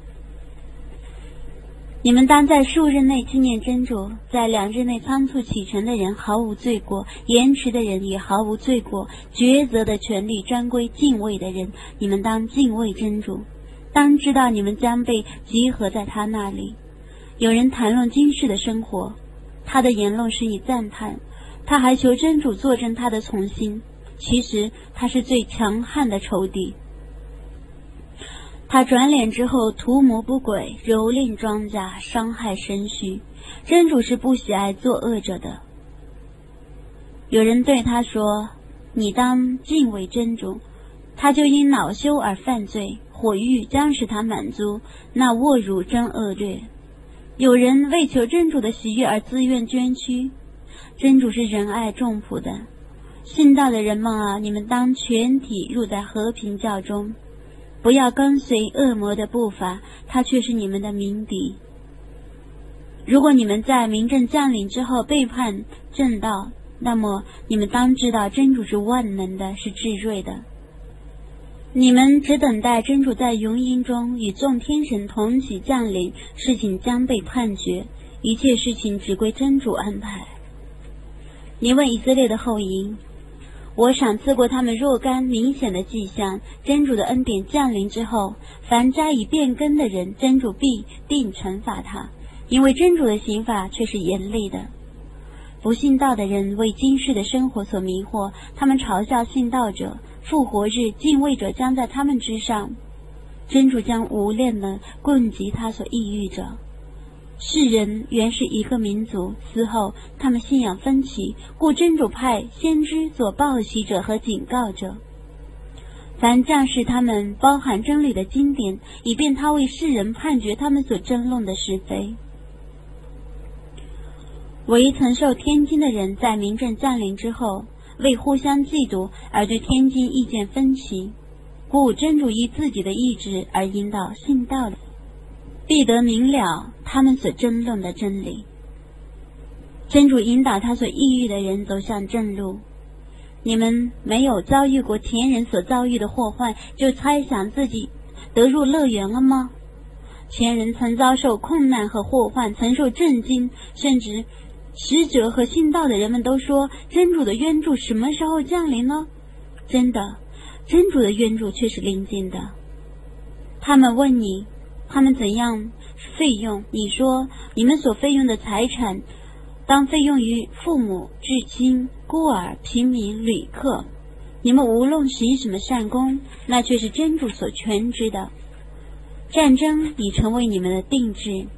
你们当在数日内纪念真主，在2日内仓促启程的人毫无罪过，延迟的人也毫无罪过，抉择的权利专归敬畏的人，你们当敬畏真主，当知道你们将被集合在他那里。有人谈论今世的生活，他的言论是以赞叹，他还求真主作证他的从心，其实他是最强悍的仇敌。他转脸之后图谋不轨，蹂躏庄稼，伤害身躯，真主是不喜爱作恶者的。有人对他说，你当敬畏真主，他就因恼羞而犯罪，火狱将使他满足，那侮辱真恶劣。有人为求真主的喜悦而自愿捐躯，真主是仁爱众仆的。信道的人们啊，你们当全体入在和平教中，不要跟随恶魔的步伐，他却是你们的鸣笛。如果你们在明正降临之后背叛正道，那么你们当知道真主是万能的，是至睿的。你们只等待真主在云阴中与众天神同起降临，事情将被判决，一切事情只归真主安排。你问以色列的后裔，我赏赐过他们若干明显的迹象，真主的恩典降临之后，凡加以变更的人，真主必定惩罚他，因为真主的刑罚却是严厉的。不信道的人为今世的生活所迷惑，他们嘲笑信道者，复活日敬畏者将在他们之上，真主将无恋的棍击他所抑郁者。世人原是一个民族，此后他们信仰分歧，故真主派先知做报喜者和警告者。凡降示他们包含真理的经典，以便他为世人判决他们所争论的是非。唯曾受天经的人在明正降临之后，为互相嫉妒而对天经意见分歧，故真主依自己的意志而引导信道的，必得明了他们所争论的真理。真主引导他所抑郁的人走向正路。你们没有遭遇过前人所遭遇的祸患，就猜想自己得入乐园了吗？前人曾遭受困难和祸患，曾受震惊，甚至使者和信道的人们都说，真主的援助什么时候降临呢？真的，真主的援助却是临近的。他们问你，他们怎样费用？你说，你们所费用的财产当费用于父母、至亲、孤儿、平民、旅客。你们无论行什么善功，那却是真主所全知的。战争已成为你们的定制，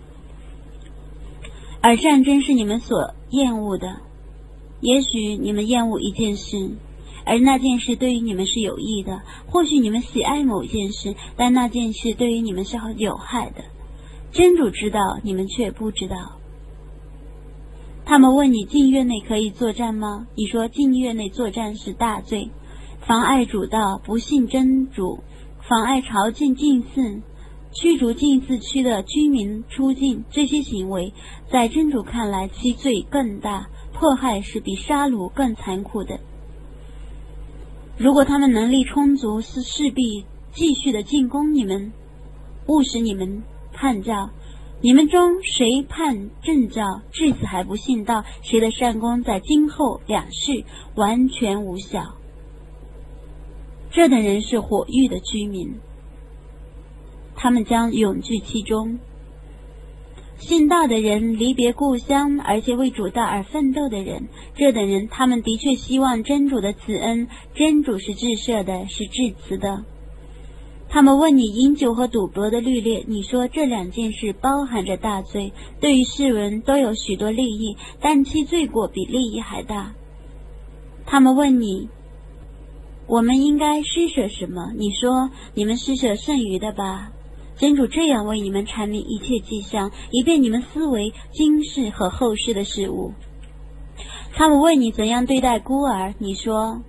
而战争是你们所厌恶的。也许你们厌恶一件事，而那件事对于你们是有益的；或许你们喜爱某件事，但那件事对于你们是有害的。真主知道，你们却不知道。他们问你禁月内可以作战吗？你说禁月内作战是大罪，妨碍主道，不信真主，妨碍朝觐禁祀， 驱逐禁寺区的居民出境，这些行为在真主看来其罪更大，迫害是比杀戮更残酷的。如果他们能力充足，势必继续的进攻你们，务使你们叛教。你们中谁叛正教，至此还不信道，谁的善功在今后两世完全无效。这等人是火狱的居民，他们将永居其中。信道的人，离别故乡而且为主道而奋斗的人，这等人他们的确希望真主的慈恩，真主是至赦的，是至慈的。他们问你饮酒和赌博的律例，你说这两件事包含着大罪，对于世人都有许多利益，但其罪过比利益还大。他们问你，我们应该施舍什么？你说你们施舍剩余的吧。真主这样为你们阐明一切迹象，以便你们思维今世和后世的事物。他们问你怎样对待孤儿，你说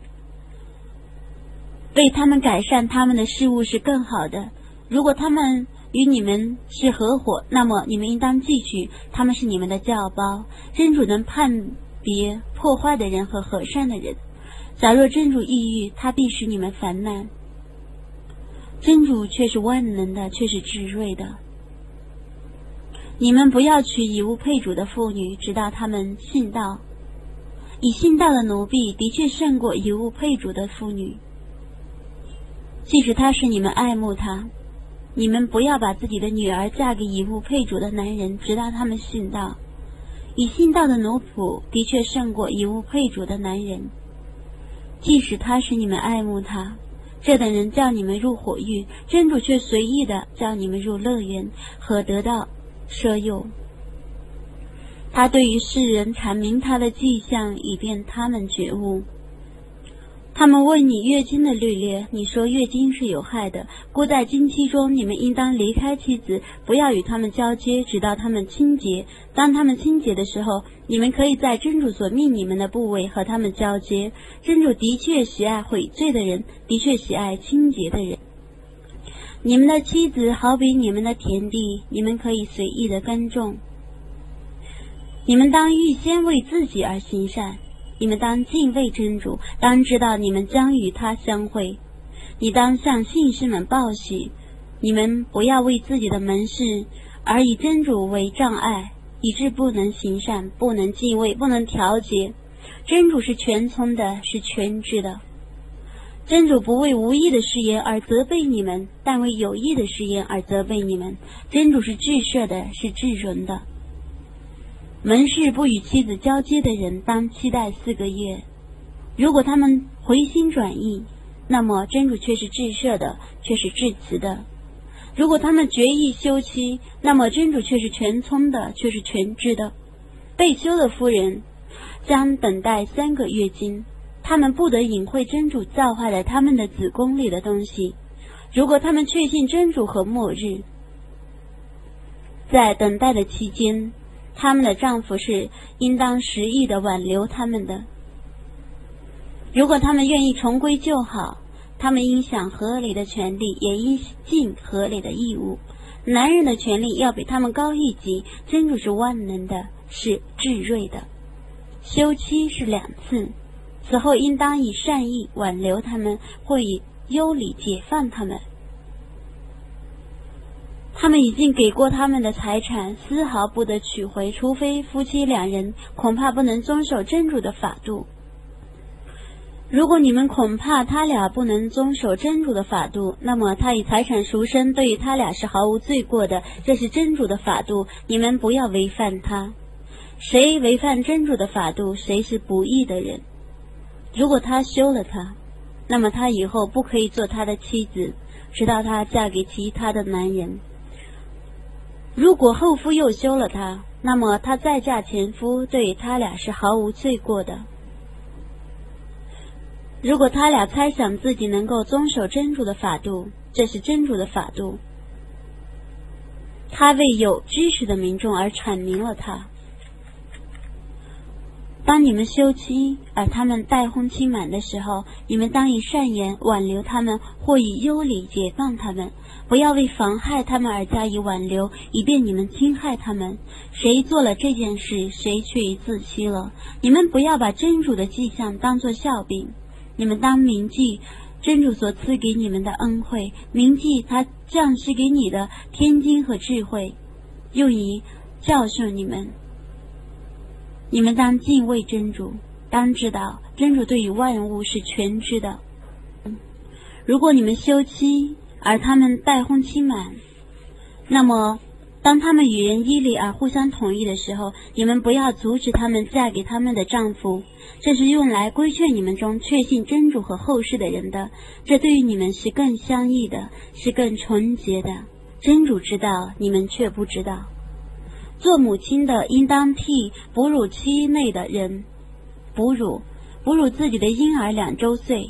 为他们改善他们的事物是更好的。如果他们与你们是合伙，那么你们应当记取他们是你们的教包。真主能判别破坏的人和和善的人，假若真主抑郁，他必使你们烦难。真主却是万能的，却是至睿的。你们不要娶以物配主的妇女，直到他们信道。以信道的奴婢的确胜过以物配主的妇女，即使他是你们爱慕他。你们不要把自己的女儿嫁给以物配主的男人，直到他们信道。以信道的奴仆的确胜过以物配主的男人，即使他是你们爱慕他。这等人叫你们入火狱，真主却随意的叫你们入乐园和得到赦宥。他对于世人阐明他的迹象，以便他们觉悟。他们问你月经的律例，你说月经是有害的，故在经期中你们应当离开妻子，不要与他们交接，直到他们清洁。当他们清洁的时候，你们可以在真主所命你们的部位和他们交接。真主的确喜爱悔罪的人，的确喜爱清洁的人。你们的妻子好比你们的田地，你们可以随意的耕种。你们当预先为自己而行善，你们当敬畏真主，当知道你们将与他相会。你当向信士们报喜，你们不要为自己的门事而以真主为障碍，以致不能行善，不能敬畏，不能调节。真主是全聪的，是全知的。真主不为无益的誓言而责备你们，但为有益的誓言而责备你们。真主是至赦的，是至仁的。门市不与妻子交接的人，当期待4个月。如果他们回心转意，那么真主却是至赦的，却是至慈的。如果他们决意休妻，那么真主却是全聪的，却是全知的。被休的夫人将等待3个月经，他们不得隐晦真主造坏了他们的子宫里的东西。如果他们确信真主和末日，在等待的期间，他们的丈夫是应当实意的挽留他们的。如果他们愿意重归就好，他们应享合理的权利，也应尽合理的义务。男人的权利要比他们高一级，真主是万能的，是至睿的。休妻是2次，此后应当以善意挽留他们，或以优礼解放他们。他们已经给过他们的财产，丝毫不得取回，除非夫妻2人恐怕不能遵守真主的法度。如果你们恐怕他俩不能遵守真主的法度，那么他以财产赎身，对于他俩是毫无罪过的，这是真主的法度，你们不要违反他。谁违反真主的法度，谁是不义的人。如果他休了他，那么他以后不可以做他的妻子，直到他嫁给其他的男人。如果后夫又休了他，那么他再嫁前夫，对他俩是毫无罪过的。如果他俩猜想自己能够遵守真主的法度，这是真主的法度，他为有知识的民众而阐明了他。 当你们休妻，而他们待婚期满的时候，你们当以善言挽留他们，或以优礼解放他们，不要为妨害他们而加以挽留，以便你们侵害他们。谁做了这件事，谁却已自欺了。你们不要把真主的迹象当作笑柄，你们当铭记真主所赐给你们的恩惠，铭记他降示给你的天经和智慧，用以教训你们。你们当敬畏真主，当知道真主对于万物是全知的。如果你们休妻，而他们待婚期满，那么当他们与人依礼而互相同意的时候，你们不要阻止他们嫁给他们的丈夫，这是用来规劝你们中确信真主和后世的人的，这对于你们是更相宜的，是更纯洁的。真主知道，你们却不知道。做母亲的应当替哺乳期内的人哺乳自己的婴儿2周岁。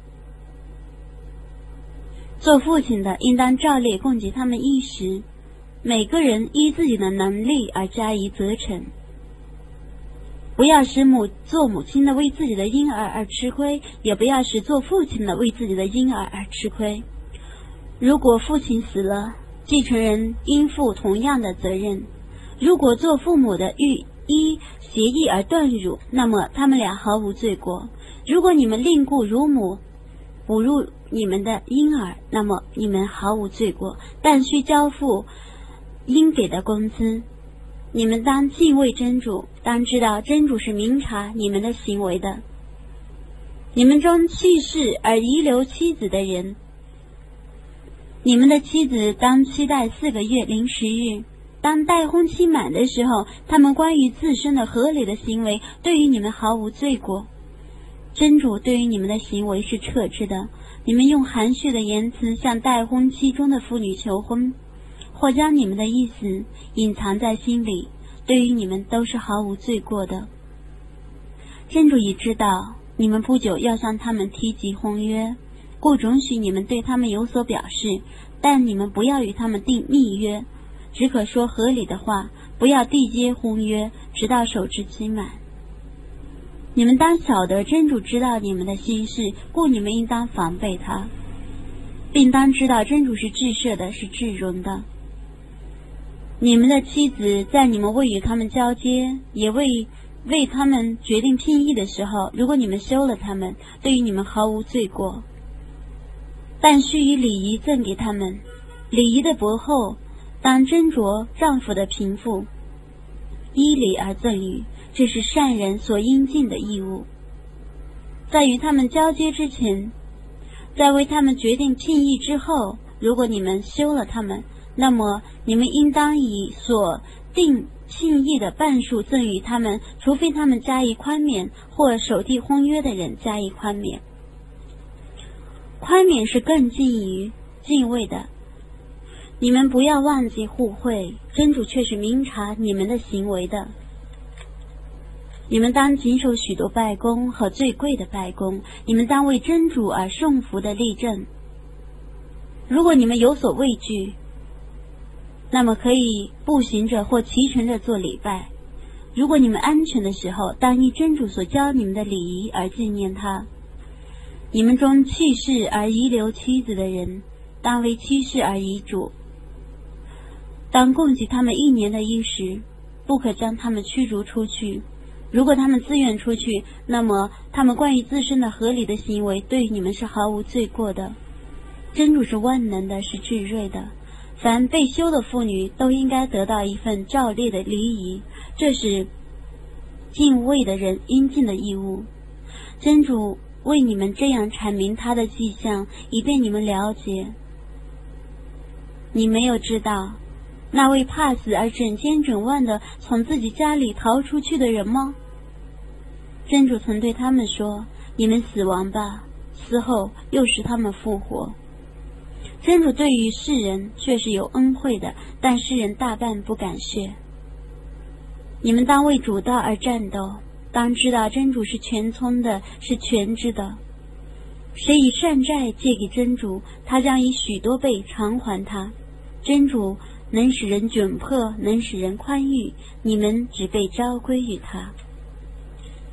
做父亲的应当照例供给他们衣食，每个人依自己的能力而加以责成。不要使做母亲的为自己的婴儿而吃亏，也不要使做父亲的为自己的婴儿而吃亏。如果父亲死了，继承人应负同样的责任。如果做父母的依协议而断乳，那么他们俩毫无罪过。如果你们另雇乳母哺乳你们的婴儿，那么你们毫无罪过，但需交付应给的工资。你们当敬畏真主，当知道真主是明察你们的行为的。你们中去世而遗留妻子的人，你们的妻子当期待4个月0时日。当待婚期满的时候，他们关于自身的合理的行为对于你们毫无罪过。真主对于你们的行为是撤知的。你们用含蓄的言辞向待婚期中的妇女求婚，或将你们的意思隐藏在心里，对于你们都是毫无罪过的。真主已知道你们不久要向他们提及婚约，故准许你们对他们有所表示，但你们不要与他们订密约，只可说合理的话，不要缔结婚约，直到守至期满。你们当晓得真主知道你们的心事，故你们应当防备他，并当知道真主是至赦的，是至容的。你们的妻子在你们未与他们交接，也未为他们决定聘役的时候，如果你们休了他们，对于你们毫无罪过，但须以礼仪赠给他们。礼仪的薄厚当斟酌丈夫的贫富，依礼而赠与，这是善人所应尽的义务。在与他们交接之前，在为他们决定聘役之后，如果你们休了他们，那么你们应当以所定聘役的半数赠与他们，除非他们加以宽免，或守缔婚约的人加以宽免。宽免是更近于敬畏的。你们不要忘记互惠，真主却是明察你们的行为的。你们当谨守许多拜功和最贵的拜功，你们当为真主而顺服的立正。如果你们有所畏惧，那么可以步行着或骑乘着做礼拜。如果你们安全的时候，当依真主所教你们的礼仪而纪念他。你们中去世而遗留妻子的人，当为妻室而遗嘱，当供给他们1年的衣食，不可将他们驱逐出去。如果他们自愿出去，那么他们关于自身的合理的行为对你们是毫无罪过的。真主是万能的，是至睿的。凡被休的妇女都应该得到一份照例的礼仪，这是敬畏的人应尽的义务。真主为你们这样阐明他的迹象，以便你们了解。你没有知道那位怕死而整天整晚的从自己家里逃出去的人吗？真主曾对他们说，你们死亡吧，死后又使他们复活。真主对于世人却是有恩惠的，但世人大半不感谢。你们当为主道而战斗，当知道真主是全聪的，是全知的。谁以善债借给真主，他将以许多倍偿还他。真主能使人窘迫，能使人宽裕，你们只被召归于他。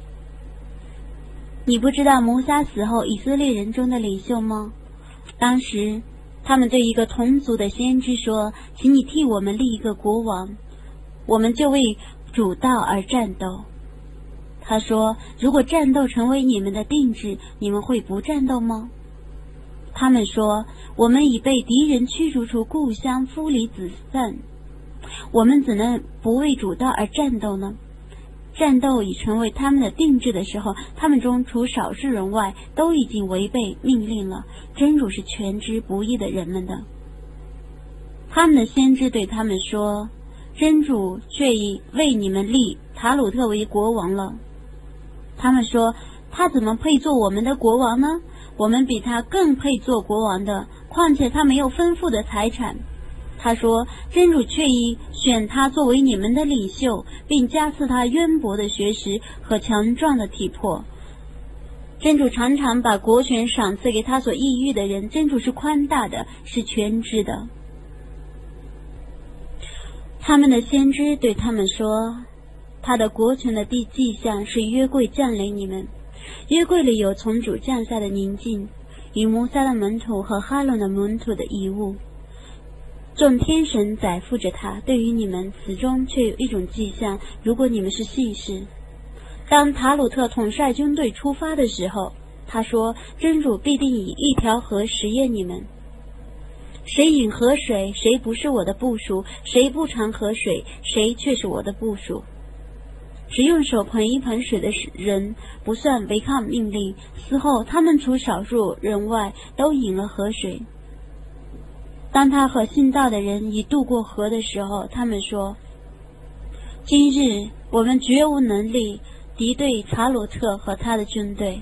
你不知道摩撒死后以色列人中的领袖吗？当时他们对一个同族的先知说，请你替我们立一个国王，我们就为主道而战斗。他说，如果战斗成为你们的定制，你们会不战斗吗？他们说，我们已被敌人驱逐出故乡，夫离子散，我们怎能不为主道而战斗呢？战斗已成为他们的定制的时候，他们中除少数人外，都已经违背命令了。真主是全知不义的人们的。他们的先知对他们说，真主却已为你们立塔鲁特为国王了。他们说，他怎么配做我们的国王呢？我们比他更配做国王的，况且他没有丰富的财产。他说，真主却已选他作为你们的领袖，并加赐他渊博的学识和强壮的体魄。真主常常把国权赏赐给他所抑郁的人，真主是宽大的，是全知的。他们的先知对他们说，他的国权的迹象是约柜降临你们，约柜里有从主降下的宁静，与摩撒的门徒和哈伦的门徒的遗物。众天神载负着他，对于你们此中却有一种迹象，如果你们是信士。当塔鲁特统帅军队出发的时候，他说，真主必定以一条河实验你们，谁饮河水，谁不是我的部属，谁不尝河水，谁却是我的部属。只用手捧一盆水的人不算违抗命令，此后他们除少数人外都饮了河水。当他和信道的人已渡过河的时候，他们说，今日我们绝无能力敌对查鲁特和他的军队。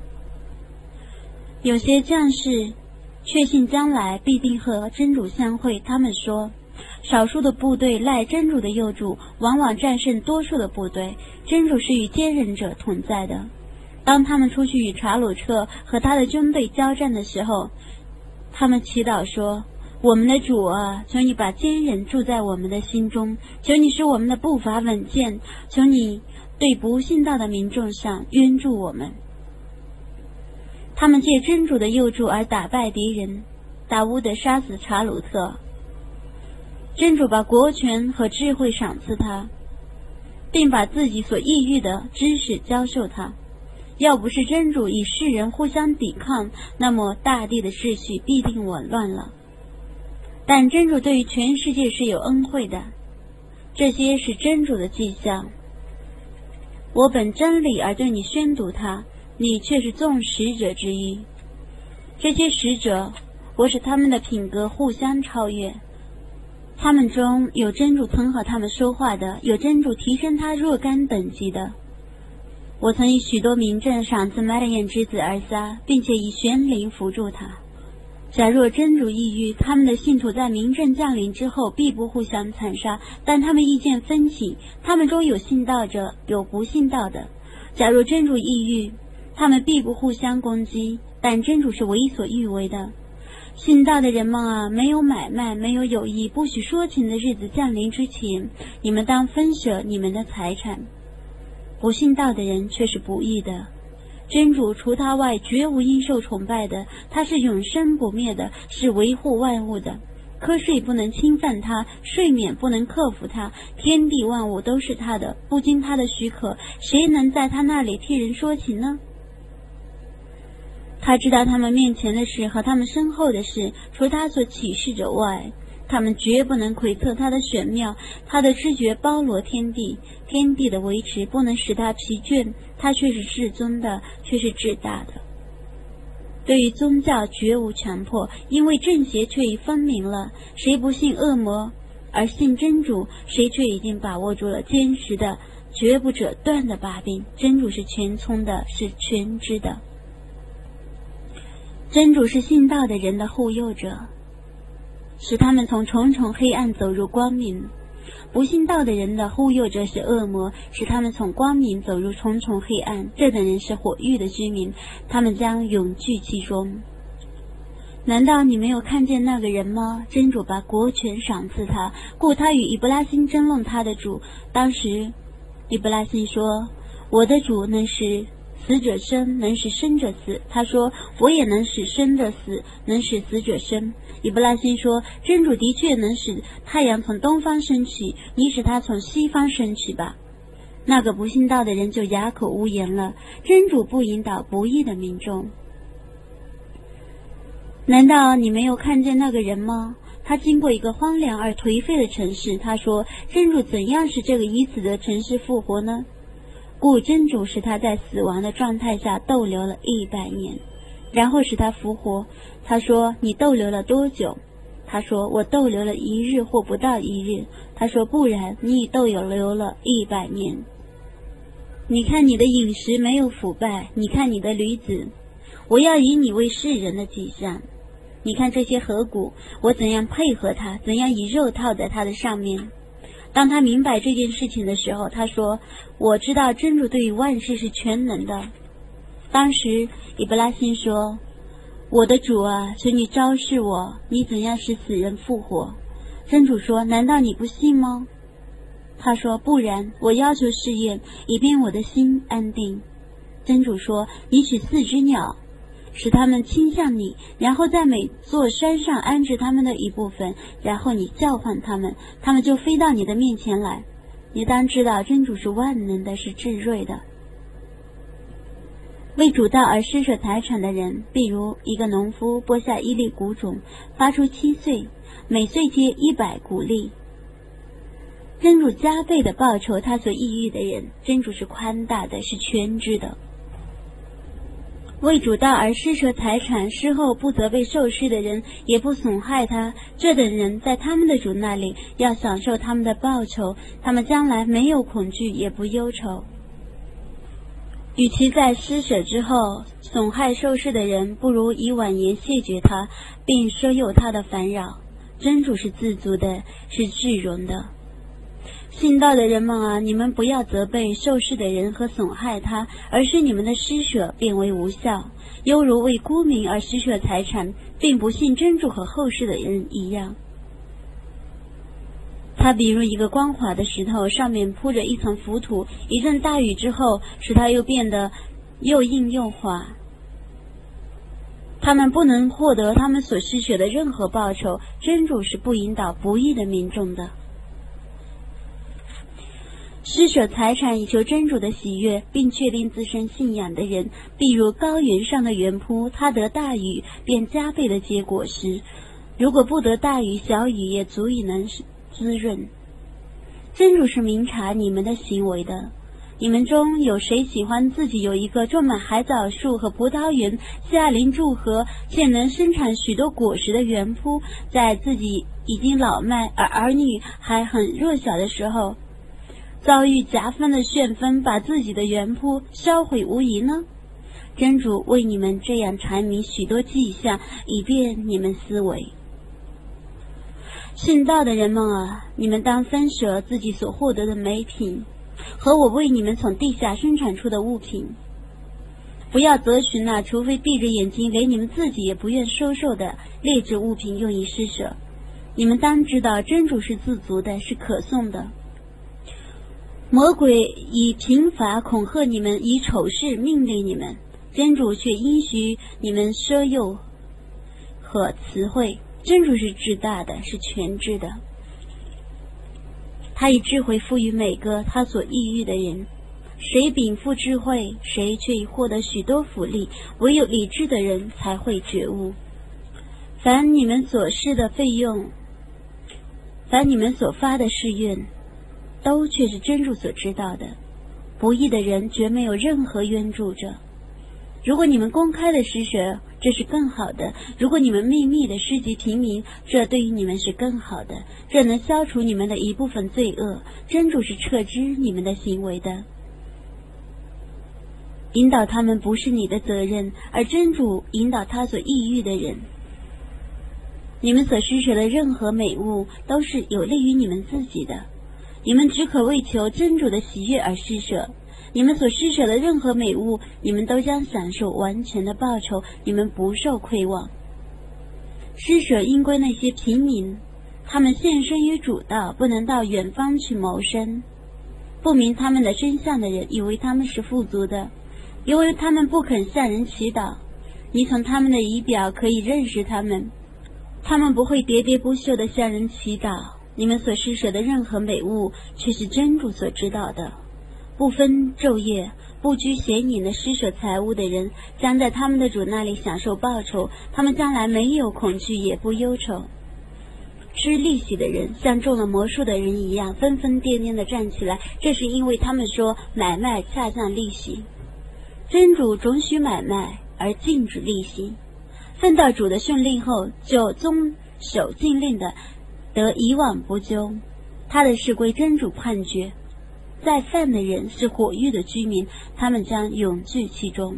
有些将士确信将来必定和真主相会，他们说，少数的部队赖真主的佑助，往往战胜多数的部队，真主是与坚忍者同在的。当他们出去与查鲁特和他的军队交战的时候，他们祈祷说，我们的主啊，求你把坚忍住在我们的心中，求你使我们的步伐稳健，求你对不信道的民众上援助我们。他们借真主的佑助而打败敌人，达乌德杀死查鲁特，真主把国权和智慧赏赐他，并把自己所抑郁的知识教授他。要不是真主与世人互相抵抗，那么大地的秩序必定紊乱了。但真主对于全世界是有恩惠的，这些是真主的迹象。我本真理而对你宣读它，你却是众使者之一。这些使者，我使他们的品格互相超越。他们中有真主曾和他们说话的，有真主提升他若干等级的。我曾以许多民政赏赐麦勒燕之子尔撒，并且以玄灵扶助他。假若真主抑郁，他们的信徒在民政降临之后必不互相残杀，但他们意见分歧，他们中有信道者，有不信道的。假若真主抑郁，他们必不互相攻击，但真主是为所欲为的。信道的人们啊，没有买卖，没有友谊，不许说情的日子降临之前，你们当分舍你们的财产。不信道的人却是不义的。真主除他外绝无应受崇拜的，他是永生不灭的，是维护万物的。瞌睡不能侵犯他，睡眠不能克服他，天地万物都是他的，不经他的许可，谁能在他那里替人说情呢？他知道他们面前的事和他们身后的事，除他所启示者外，他们绝不能窥测他的玄妙。他的知觉包罗天地，天地的维持不能使他疲倦，他却是至尊的，却是至大的。对于宗教绝无强迫，因为正邪却已分明了。谁不信恶魔而信真主，谁却已经把握住了坚实的绝不折断的把柄。真主是全聪的，是全知的。真主是信道的人的护佑者，使他们从重重黑暗走入光明。不信道的人的护佑者是恶魔，使他们从光明走入重重黑暗。这等人是火狱的居民，他们将永居其中。难道你没有看见那个人吗？真主把国权赏赐他，故他与以布拉辛争论他的主。当时以布拉辛说，我的主能使死者生，能使生者死。他说，我也能使生者死，能使死者生。以布拉欣说，真主的确能使太阳从东方升起，你使它从西方升起吧。那个不信道的人就哑口无言了。真主不引导不义的民众。难道你没有看见那个人吗？他经过一个荒凉而颓废的城市，他说，真主怎样使这个已死的城市复活呢？故真主使他在死亡的状态下逗留了100年，然后使他复活。他说，你逗留了多久？他说，我逗留了1日或不到1日。他说，不然，你已逗留了100年。你看你的饮食没有腐败，你看你的驴子，我要以你为世人的迹象。你看这些河谷，我怎样配合它，怎样以肉套在它的上面。当他明白这件事情的时候，他说，我知道真主对于万事是全能的。当时以布拉欣说，我的主啊，求你昭示我，你怎样使死人复活。真主说，难道你不信吗？他说，不然，我要求试验，以便我的心安定。真主说，你使4只鸟，使他们倾向你，然后在每座山上安置他们的一部分，然后你叫唤他们，他们就飞到你的面前来。你当知道，真主是万能的，是至睿的。为主道而施舍财产的人，比如一个农夫播下1粒谷种，发出7穗，每穗结100谷粒，真主加倍的报酬他所抑郁的人。真主是宽大的，是全知的。为主道而施舍财产，事后不责备受施的人，也不损害他，这等人在他们的主那里要享受他们的报酬，他们将来没有恐惧，也不忧愁。与其在施舍之后损害受施的人，不如以婉言谢绝他，并奢诱他的烦扰。真主是自足的，是至荣的。信道的人们啊，你们不要责备受施的人和损害他，而是你们的施舍变为无效，犹如为孤民而施舍财产，并不信真主和后世的人一样。它比如一个光滑的石头，上面铺着一层浮土，一阵大雨之后，使它又变得又硬又滑。他们不能获得他们所施舍的任何报酬，真主是不引导不义的民众的。施舍财产以求真主的喜悦，并确定自身信仰的人，比如高原上的园圃，他得大雨便加倍的结果实，如果不得大雨，小雨也足以能滋润。真主是明察你们的行为的。你们中有谁喜欢自己有一个种满海藻树和葡萄园，下临注河，且能生产许多果实的园圃，在自己已经老迈而儿女还很弱小的时候，遭遇夹风的旋风，把自己的园圃烧毁无疑呢？真主为你们这样阐明许多迹象，以便你们思维。信道的人们啊，你们当分舍自己所获得的美品，和我为你们从地下生产出的物品。不要择寻那除非闭着眼睛连你们自己也不愿收受的劣质物品用以施舍。你们当知道，真主是自足的，是可颂的。魔鬼以贫乏恐吓你们，以丑事命令你们，真主却应许你们奢诱和词汇。真主是至大的，是全知的。他以智慧赋予每个他所抑郁的人，谁禀赋智慧，谁却已获得许多福利，唯有理智的人才会觉悟。凡你们所施的费用，凡你们所发的誓愿，都却是真主所知道的。不义的人绝没有任何冤助者。如果你们公开的施舍，这是更好的；如果你们秘密的施及平民，这对于你们是更好的。这能消除你们的一部分罪恶。真主是撤知你们的行为的。引导他们不是你的责任，而真主引导他所抑郁的人。你们所施舍的任何美物，都是有利于你们自己的。你们只可为求真主的喜悦而施舍。你们所施舍的任何美物，你们都将享受完全的报酬，你们不受亏望。施舍应归那些平民，他们献身于主道，不能到远方去谋生。不明他们的真相的人以为他们是富足的， 因为他们不肯向人祈祷。你从他们的仪表可以认识他们，他们不会喋喋不休地向人祈祷。你们所施舍的任何美物，却是真主所知道的。不分昼夜，不拘闲隐的施舍财物的人，将在他们的主那里享受报酬，他们将来没有恐惧，也不忧愁。吃利息的人像中了魔术的人一样，疯疯癫癫地站起来，这是因为他们说买卖恰像利息。真主准许买卖而禁止利息，奉到主的训令后，就遵守禁令的，得以往不咎。他的事归真主判决。再犯的人是火狱的居民，他们将永居其中。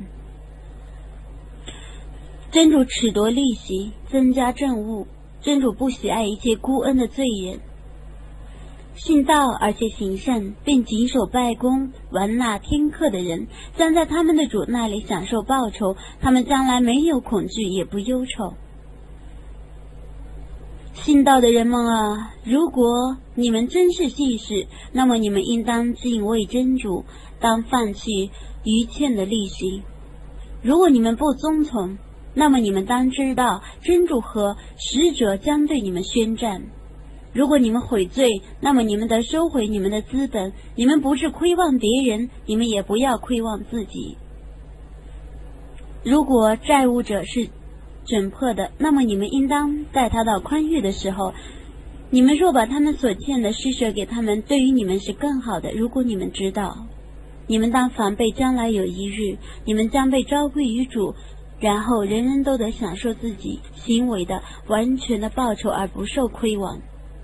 真主褫夺利息，增加政务。真主不喜爱一切孤恩的罪人。信道而且行善，并谨守拜功、玩纳天课的人，将在他们的主那里享受报酬，他们将来没有恐惧，也不忧愁。信道的人们啊，如果你们真是信士，那么你们应当敬畏真主，当放弃逾欠的利息。如果你们不遵从，那么你们当知道，真主和使者将对你们宣战。如果你们悔罪，那么你们得收回你们的资本，你们不是亏望别人，你们也不要亏望自己。如果债务者是窘迫的，那么你们应当待他到宽裕的时候。你们若把他们所欠的施舍给他们，对于你们是更好的。如果你们知道，你们当防备将来有一日，你们将被召归于主，然后人人都得享受自己行为的完全的报酬，而不受亏枉。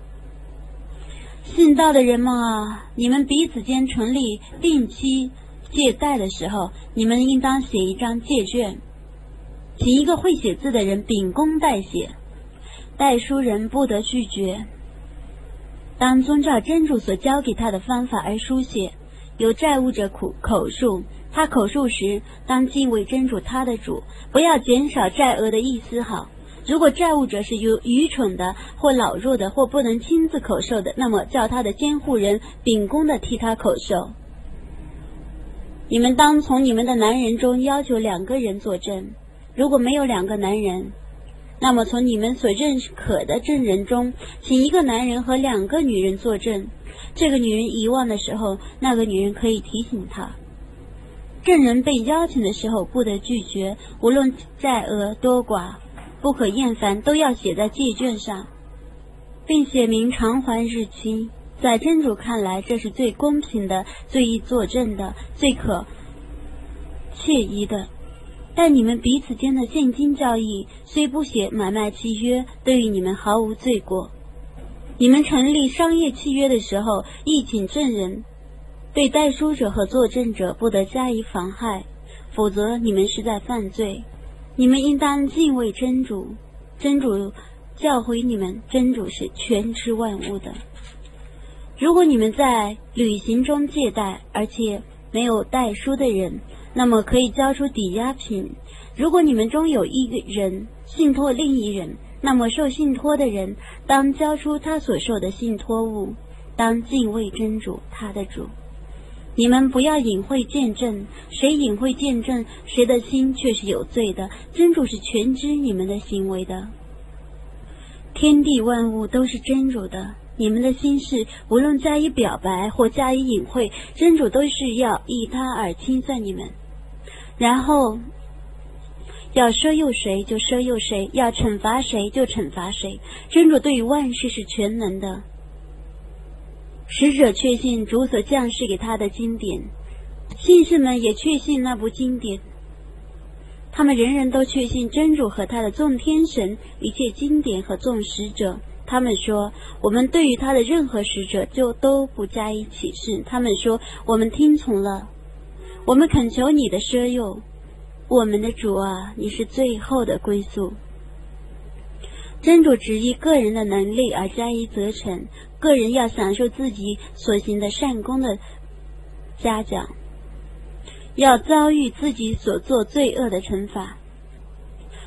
信道的人们啊，你们彼此间成立定期借贷的时候，你们应当写一张借券，请一个会写字的人秉公代写，代书人不得拒绝。当遵照真主所教给他的方法而书写。有债务者口述，他口述时当敬畏真主他的主，不要减少债额的一丝毫。如果债务者是愚蠢的或老弱的或不能亲自口授的，那么叫他的监护人秉公的替他口授。你们当从你们的男人中要求2个人作证，如果没有2个男人，那么从你们所认可的证人中，请1个男人和2个女人作证。这个女人遗忘的时候，那个女人可以提醒她。证人被邀请的时候不得拒绝，无论债额多寡，不可厌烦，都要写在借券上，并写明偿还日期。在真主看来，这是最公平的、最易作证的、最可惬意的。但你们彼此间的现金交易虽不写买卖契约，对于你们毫无罪过。你们成立商业契约的时候，亦请证人，对代书者和作证者不得加以妨害，否则你们是在犯罪。你们应当敬畏真主，真主教诲你们，真主是全知万物的。如果你们在旅行中借贷，而且没有代书的人，那么可以交出抵押品。如果你们中有一个人信托另一人，那么受信托的人当交出他所受的信托物，当敬畏真主他的主。你们不要隐晦见证，谁隐晦见证，谁的心却是有罪的。真主是全知你们的行为的。天地万物都是真主的，你们的心事无论加以表白或加以隐晦，真主都是要依他而清算你们。然后要赦宥谁就赦宥谁，要惩罚谁就惩罚谁。真主对于万事是全能的。使者确信主所降示给他的经典，信士们也确信那部经典。他们人人都确信真主和他的众天神、一切经典和众使者。他们说，我们对于他的任何使者就都不加以启示。他们说，我们听从了，我们恳求你的赦宥。我们的主啊，你是最后的归宿。真主只依个人的能力而加以责惩，个人要享受自己所行的善功的嘉奖，要遭遇自己所做罪恶的惩罚。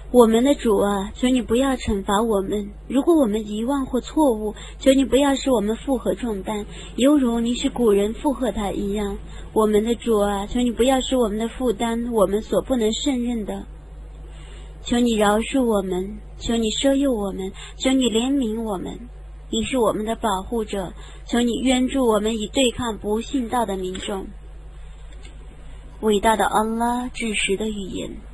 我们的主啊，求你不要惩罚我们，如果我们遗忘或错误，求你不要使我们负荷重担，犹如你使古人负荷他一样。我们的主啊，求你不要使我们的负担我们所不能胜任的，求你饶恕我们，求你赦宥我们，求你怜悯我们，你是我们的保护者，求你援助我们以对抗不信道的民众。伟大的安拉至实的语言。